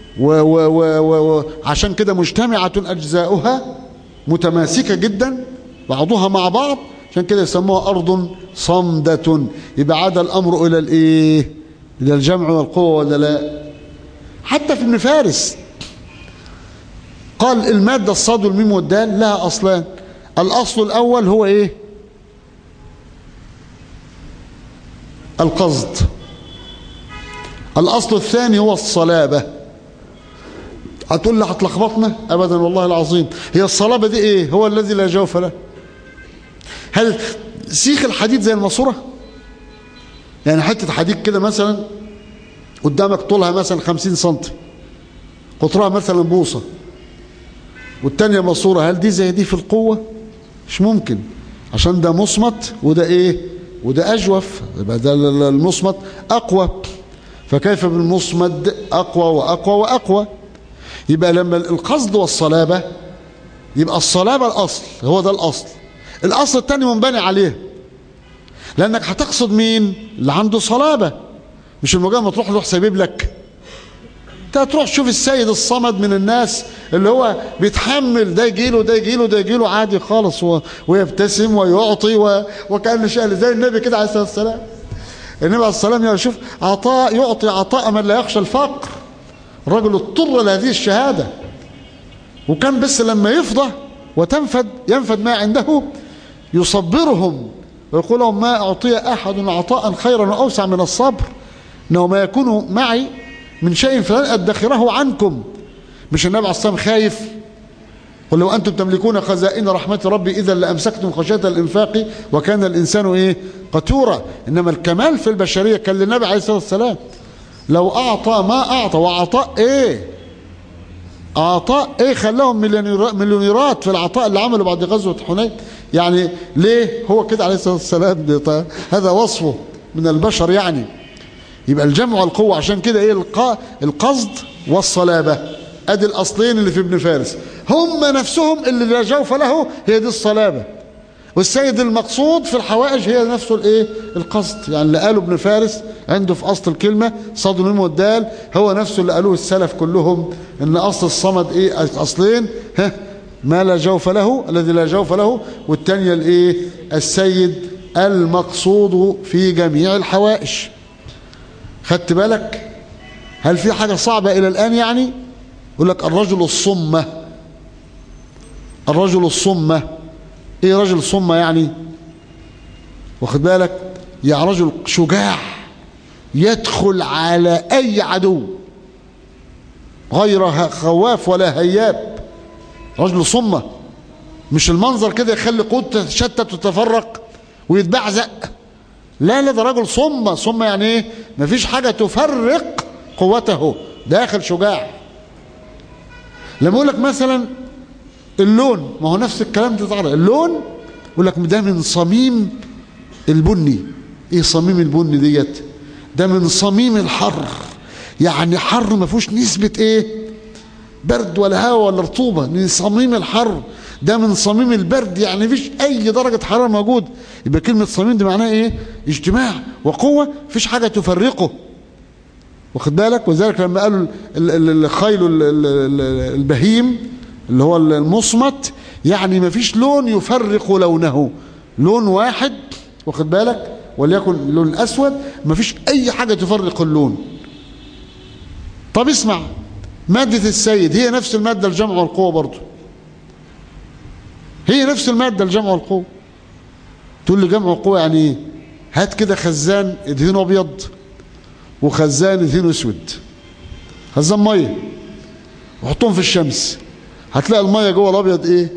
وعشان كده مجتمعة أجزاؤها متماسكة جدا بعضها مع بعض، عشان كده يسموها أرض صمدة. يبقى عاد الأمر إلى الإيه؟ إلى الجمع والقوة ولا لا؟ حتى في ابن فارس قال المادة الصاد والميم والدال لها أصلان. الأصل الأول هو إيه؟ القصد. الأصل الثاني هو الصلابة. هتقول لي هتلخبطنا؟ أبدا والله العظيم. هي الصلابة دي إيه؟ هو الذي لا جوف له. هل سيخ الحديد زي الماسورة؟ يعني حتة حديد كده مثلا قدامك طولها مثلا خمسين سنتي، قطرها مثلا بوصة، والتانية ماسورة، هل دي زي دي في القوة؟ مش ممكن، عشان ده مصمت وده ايه؟ وده أجوف، يبقى ده المصمت أقوى. فكيف بالمصمد أقوى وأقوى وأقوى؟ يبقى لما القصد والصلابة، يبقى الصلابة الأصل، هو ده الأصل. الأصل التاني منبني عليه، لأنك هتقصد مين؟ اللي عنده صلابة، مش المجرد ما تروح تروح سبيب لك. انت هتروح تشوف السيد الصمد من الناس اللي هو بيتحمل، ده يجيله ده يجيله ده يجيله عادي خالص، ويبتسم ويعطي و... وكأن شيء زي النبي كده عليه الصلاة والسلام. النبي عليه الصلاة والسلام يشوف عطاء، يعطي عطاء من لا يخشى الفقر. الرجل اضطر لهذه الشهادة، وكان بس لما يفضى وتنفد ينفد ما عنده يصبرهم ويقول لهم ما أعطي أحد عطاء خيرا وأوسع من الصبر، إنه ما يكون معي من شيء فلن أدخره عنكم. مش النبي عليه الصلاة والسلام خايف؟ قل لو أنتم تملكون خزائن رحمة ربي إذا لأمسكتم خشية الإنفاق وكان الإنسان إيه؟ قتورا. إنما الكمال في البشرية كان للنبي عليه الصلاة والسلام، لو أعطى ما أعطى، وعطاء إيه؟ عطاء إيه؟ خلاهم مليونيرات في العطاء اللي عمله بعد غزوة حنين. يعني ليه؟ هو كده عليه الصلاة والسلام، هذا وصفه من البشر يعني. يبقى الجمع والقوة، عشان كده ايه؟ القصد والصلابة، ادي الاصلين اللي في ابن فارس، هم نفسهم اللي لا جوف له، هي دي الصلابة. والسيد المقصود في الحوائج هي نفسه الايه القصد. يعني اللي قاله ابن فارس عنده في اصل الكلمه صاد والميم والدال هو نفسه اللي قالوه السلف كلهم، ان اصل الصمد ايه اصلين، ها ما لا جوف له، الذي لا جوف له، والثانيه الايه السيد المقصود في جميع الحوائج. خدت بالك؟ هل في حاجه صعبه الى الان؟ يعني يقول لك الرجل الصمه، الرجل الصمه، ايه رجل صمه يعني؟ واخد بالك؟ يعني رجل شجاع يدخل على اي عدو غير خواف ولا هياب. رجل صمه مش المنظر كده يخلي قوته تتشتت وتتفرق ويتبعزق، لا لا، ده رجل صمه. صمه يعني ايه؟ مفيش حاجه تفرق قوته، داخل شجاع. لما اقول لك مثلا اللون، ما هو نفس الكلام ده تعرف اللون، يقول لك ده من صميم البني. ايه صميم البني ديت؟ ده من صميم الحر، يعني حر ما فيهوش نسبه ايه برد ولا هواء ولا رطوبه، من صميم الحر. ده من صميم البرد، يعني مفيش اي درجه حراره موجود. يبقى كلمه صميم دي معناها ايه؟ اجتماع وقوه، مفيش حاجه تفرقه. واخد بالك؟ وذلك لما قالوا الخيل البهيم اللي هو المصمت، يعني مفيش لون يفرق لونه، لون واحد. واخد بالك؟ وليكن اللون الاسود، مفيش اي حاجه تفرق اللون. طب اسمع، ماده السيد هي نفس الماده الجمع والقوه برضه، هي نفس الماده الجمع والقوه. تقول لي جمع وقوه يعني ايه؟ هات كده خزان ادهنه ابيض وخزان ادهنه اسود، خزان ميه، وحطهم في الشمس، هتلاقي الميه جوه الابيض ايه؟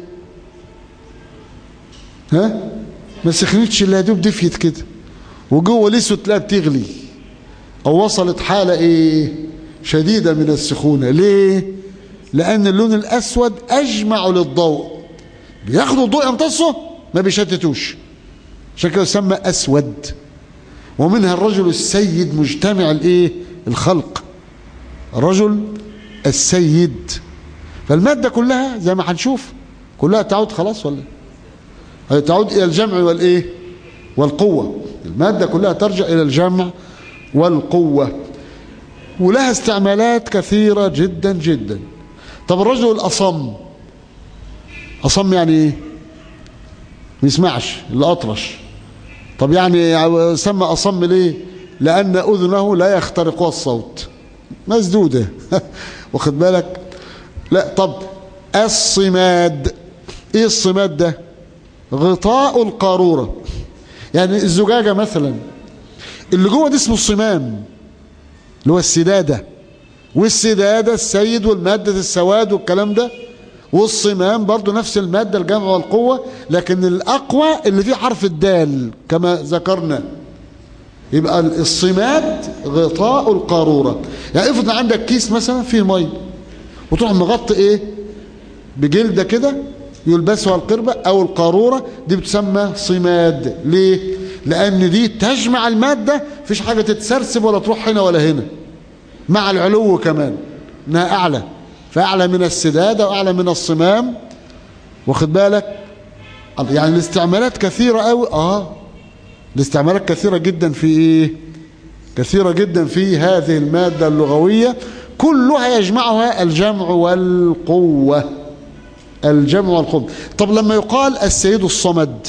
ها؟ ما سخنتش الا دوب دفيت كده، وجوه الاسود تلاقيها بتغلي او وصلت حاله ايه؟ شديده من السخونه. ليه؟ لان اللون الاسود اجمع للضوء، بياخدوا الضوء يمتصه ما بيشتتوش، عشان كده يسمى اسود. ومنها الرجل السيد مجتمع الايه؟ الخلق، الرجل السيد. فالماده كلها زي ما هنشوف كلها تعود خلاص ولا تعود الى الجمع والايه؟ والقوه. الماده كلها ترجع الى الجمع والقوه، ولها استعمالات كثيره جدا جدا. طب الرجل الاصم، اصم يعني ايه؟ ما يسمعش، اللي اطرش. طب يعني سمى اصم ليه؟ لان اذنه لا يخترقها الصوت، مسدوده. واخد بالك؟ لا. طب الصماد، ايه الصماد ده؟ غطاء القاروره. يعني الزجاجه مثلا اللي جوه دي اسمه الصمام، اللي هو السداده، والسداده السيد والماده السواد والكلام ده، والصمام برضو نفس الماده الجمع والقوه، لكن الاقوى اللي فيه حرف الدال كما ذكرنا. يبقى الصماد غطاء القاروره. يعني افرض عندك كيس مثلا فيه ميه، وتروح مغطي ايه؟ بجلده كده يلبسها القربة او القاروره، دي بتسمى صماد. ليه؟ لان دي تجمع الماده، مفيش حاجه تتسرسب ولا تروح هنا ولا هنا، مع العلو كمان، انها اعلى، فاعلى من السداده واعلى من الصمام. واخد بالك؟ يعني الاستعمالات كثيره قوي. اه الاستعمالات كثيره جدا في ايه؟ كثيره جدا في هذه الماده اللغويه، كلها يجمعها الجمع والقوه، الجمع والقوه. طب لما يقال السيد الصمد،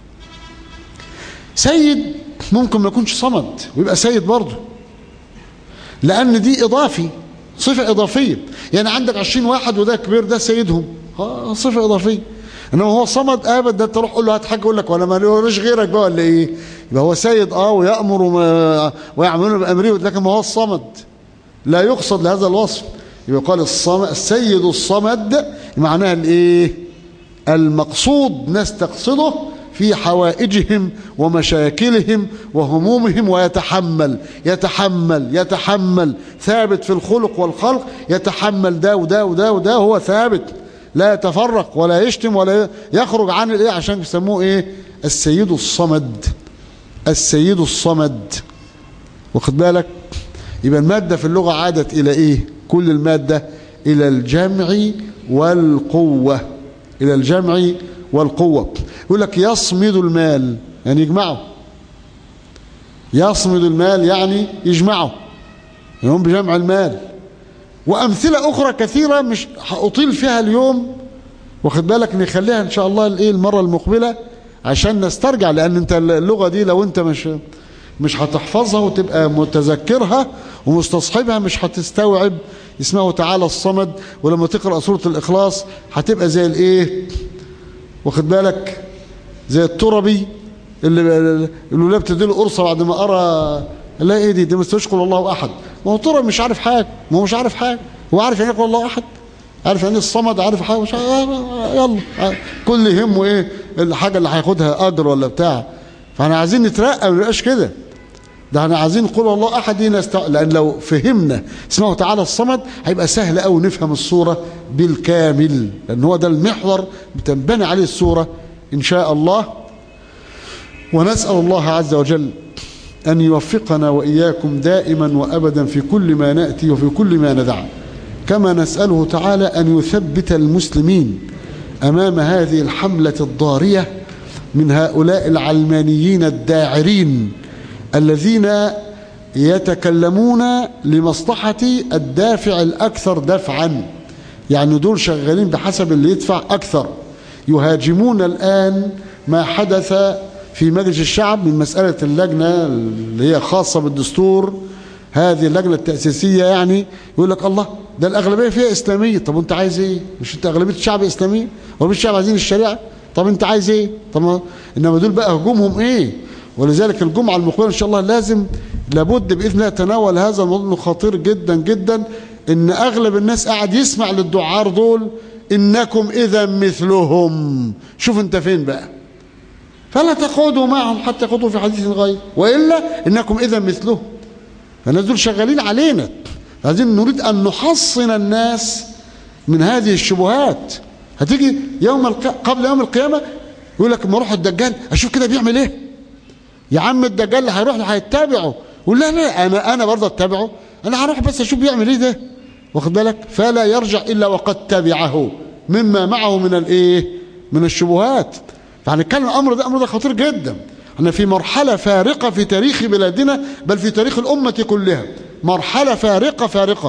سيد ممكن ما يكونش صمد ويبقى سيد برضه، لان دي اضافي، صفه اضافيه. يعني عندك عشرين واحد وده كبير، ده سيدهم، اه صفه اضافيه. انما هو صمد ابد، ده تروح قول له هات حاجه يقول لك وانا ماليش غيرك بقى ولا ايه؟ يبقى هو سيد اه ويامر ويعملون بامره، لكن ما هو الصمد لا يقصد لهذا الوصف. يبقى قال الصمد السيد الصمد معناها الايه؟ المقصود، ناس تقصده في حوائجهم ومشاكلهم وهمومهم، ويتحمل يتحمل يتحمل، ثابت في الخلق والخلق، يتحمل ده وده وده وده، هو ثابت لا يتفرق ولا يشتم ولا يخرج عن الايه، عشان يسموه ايه؟ السيد الصمد، السيد الصمد. واخد بالك؟ يبقى المادة في اللغة عادت الى ايه؟ كل المادة الى الجمع والقوة، الى الجمع والقوة. يقول لك يصمد المال يعني يجمعه، يصمد المال يعني يجمعه، يقوم بجمع المال. وأمثلة أخرى كثيرة مش هأطيل فيها اليوم، واخد بالك، نخليها إن شاء الله الإيه المرة المقبلة عشان نسترجع، لأن أنت اللغة دي لو أنت مش مش هتحفظها وتبقى متذكرها ومستصحبها مش هتستوعب اسمه تعالى الصمد. ولما تقرأ سورة الإخلاص هتبقى زي الإيه، واخد بالك، زي التربي اللي الولاد بتديله قرصة بعد ما قرأ لا ايه دي دي مش تشكر الله احد. ما هو ترى مش عارف حاجه، ما هو مش عارف حاجه، هو عارف يعني يقول الله احد، عارف يعني الصمد، عارف حاجه مش عارف. يلا كل يهمه ايه الحاجه اللي هياخدها اجر ولا بتاع. فاحنا عايزين نترقى ما نبقاش كده، ده احنا عايزين نقول الله احد دي نست... لان لو فهمنا اسمه تعالى الصمد هيبقى سهل قوي نفهم الصوره بالكامل، لان هو ده المحور بتنبني عليه الصوره ان شاء الله. ونسال الله عز وجل أن يوفقنا وإياكم دائما وأبدا في كل ما نأتي وفي كل ما ندع، كما نسأله تعالى أن يثبت المسلمين أمام هذه الحملة الضارية من هؤلاء العلمانيين الداعرين الذين يتكلمون لمصلحة الدافع الأكثر دفعا، يعني دول شغالين بحسب اللي يدفع أكثر. يهاجمون الآن ما حدث في مجلس الشعب من مسألة اللجنة اللي هي خاصة بالدستور، هذه اللجنة التأسيسية، يعني يقول لك الله ده الأغلبية فيها إسلامية. طب أنت عايز إيه؟ مش أنت أغلبية الشعب إسلامية؟ هو الشعب عايزين الشريعة؟ طب أنت عايز إيه؟ طب إنما دول بقى هجومهم إيه؟ ولذلك الجمعة المقبلة إن شاء الله لازم لابد بإذن الله تناول هذا الموضوع خطير جدا جدا، إن أغلب الناس قاعد يسمع للدعار دول إنكم إذا مثلهم. شوف أنت فين بقى، فلا تقعدوا معهم حتى يخوضوا في حديث غير، وإلا إنكم إذا مثلهم. فالناس دول شغالين علينا، عايزين نريد أن نحصن الناس من هذه الشبهات. هتيجي يوم الق... قبل يوم القيامة يقول لك لما اروح الدجال أشوف كده بيعمل إيه. يا عم الدجال اللي هيروح اللي هيتبعه، يقول لا لا أنا أنا برضه أتبعه، أنا هروح بس أشوف بيعمل إيه ده، واخد بالك، فلا يرجع إلا وقد تبعه مما معه من الإيه، من الشبهات. فهنتكلم الامر ده امر ده خطير جدا. احنا في مرحله فارقه في تاريخ بلادنا، بل في تاريخ الامه كلها، مرحله فارقه فارقه.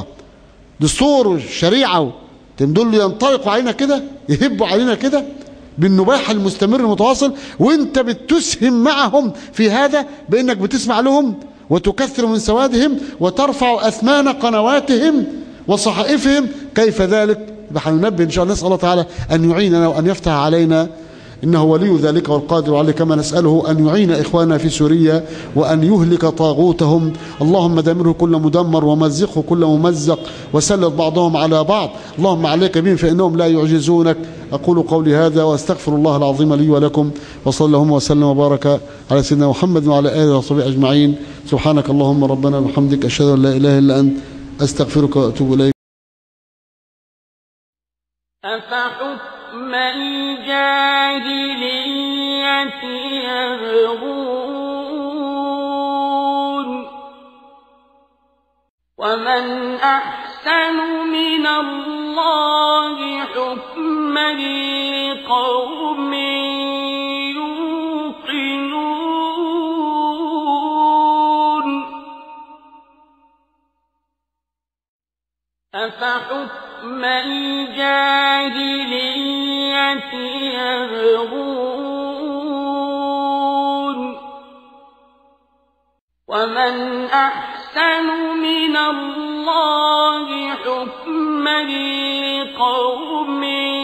دستور والشريعه دول ينطلقوا علينا كده، يهبوا علينا كده بالنباح المستمر المتواصل، وانت بتسهم معهم في هذا بانك بتسمع لهم وتكثر من سوادهم وترفع اثمان قنواتهم وصحائفهم. كيف ذلك؟ هننبه ان شاء الله. نسال الله تعالى ان يعيننا وان يفتح علينا، إنه ولي ذلك والقادر عليه. كما نسأله أن يعين إخواننا في سوريا وأن يهلك طاغوتهم. اللهم دمره كل مدمر ومزقه كل ممزق وسلط بعضهم على بعض. اللهم عليك بهم فإنهم لا يعجزونك. أقول قولي هذا وأستغفر الله العظيم لي ولكم، وصلى اللهم وسلم وبارك على سيدنا محمد وعلى آله وصحبه أجمعين. سبحانك اللهم ربنا وبحمدك، أشهد أن لا إله إلا أنت، أستغفرك وأتوب إليك. أفحكم الجاهلية يبغون ومن أحسن من الله حكما لقوم يوقنون. أفحكم الجاهلية يبغون ومن أحسن من الله حكما لقوم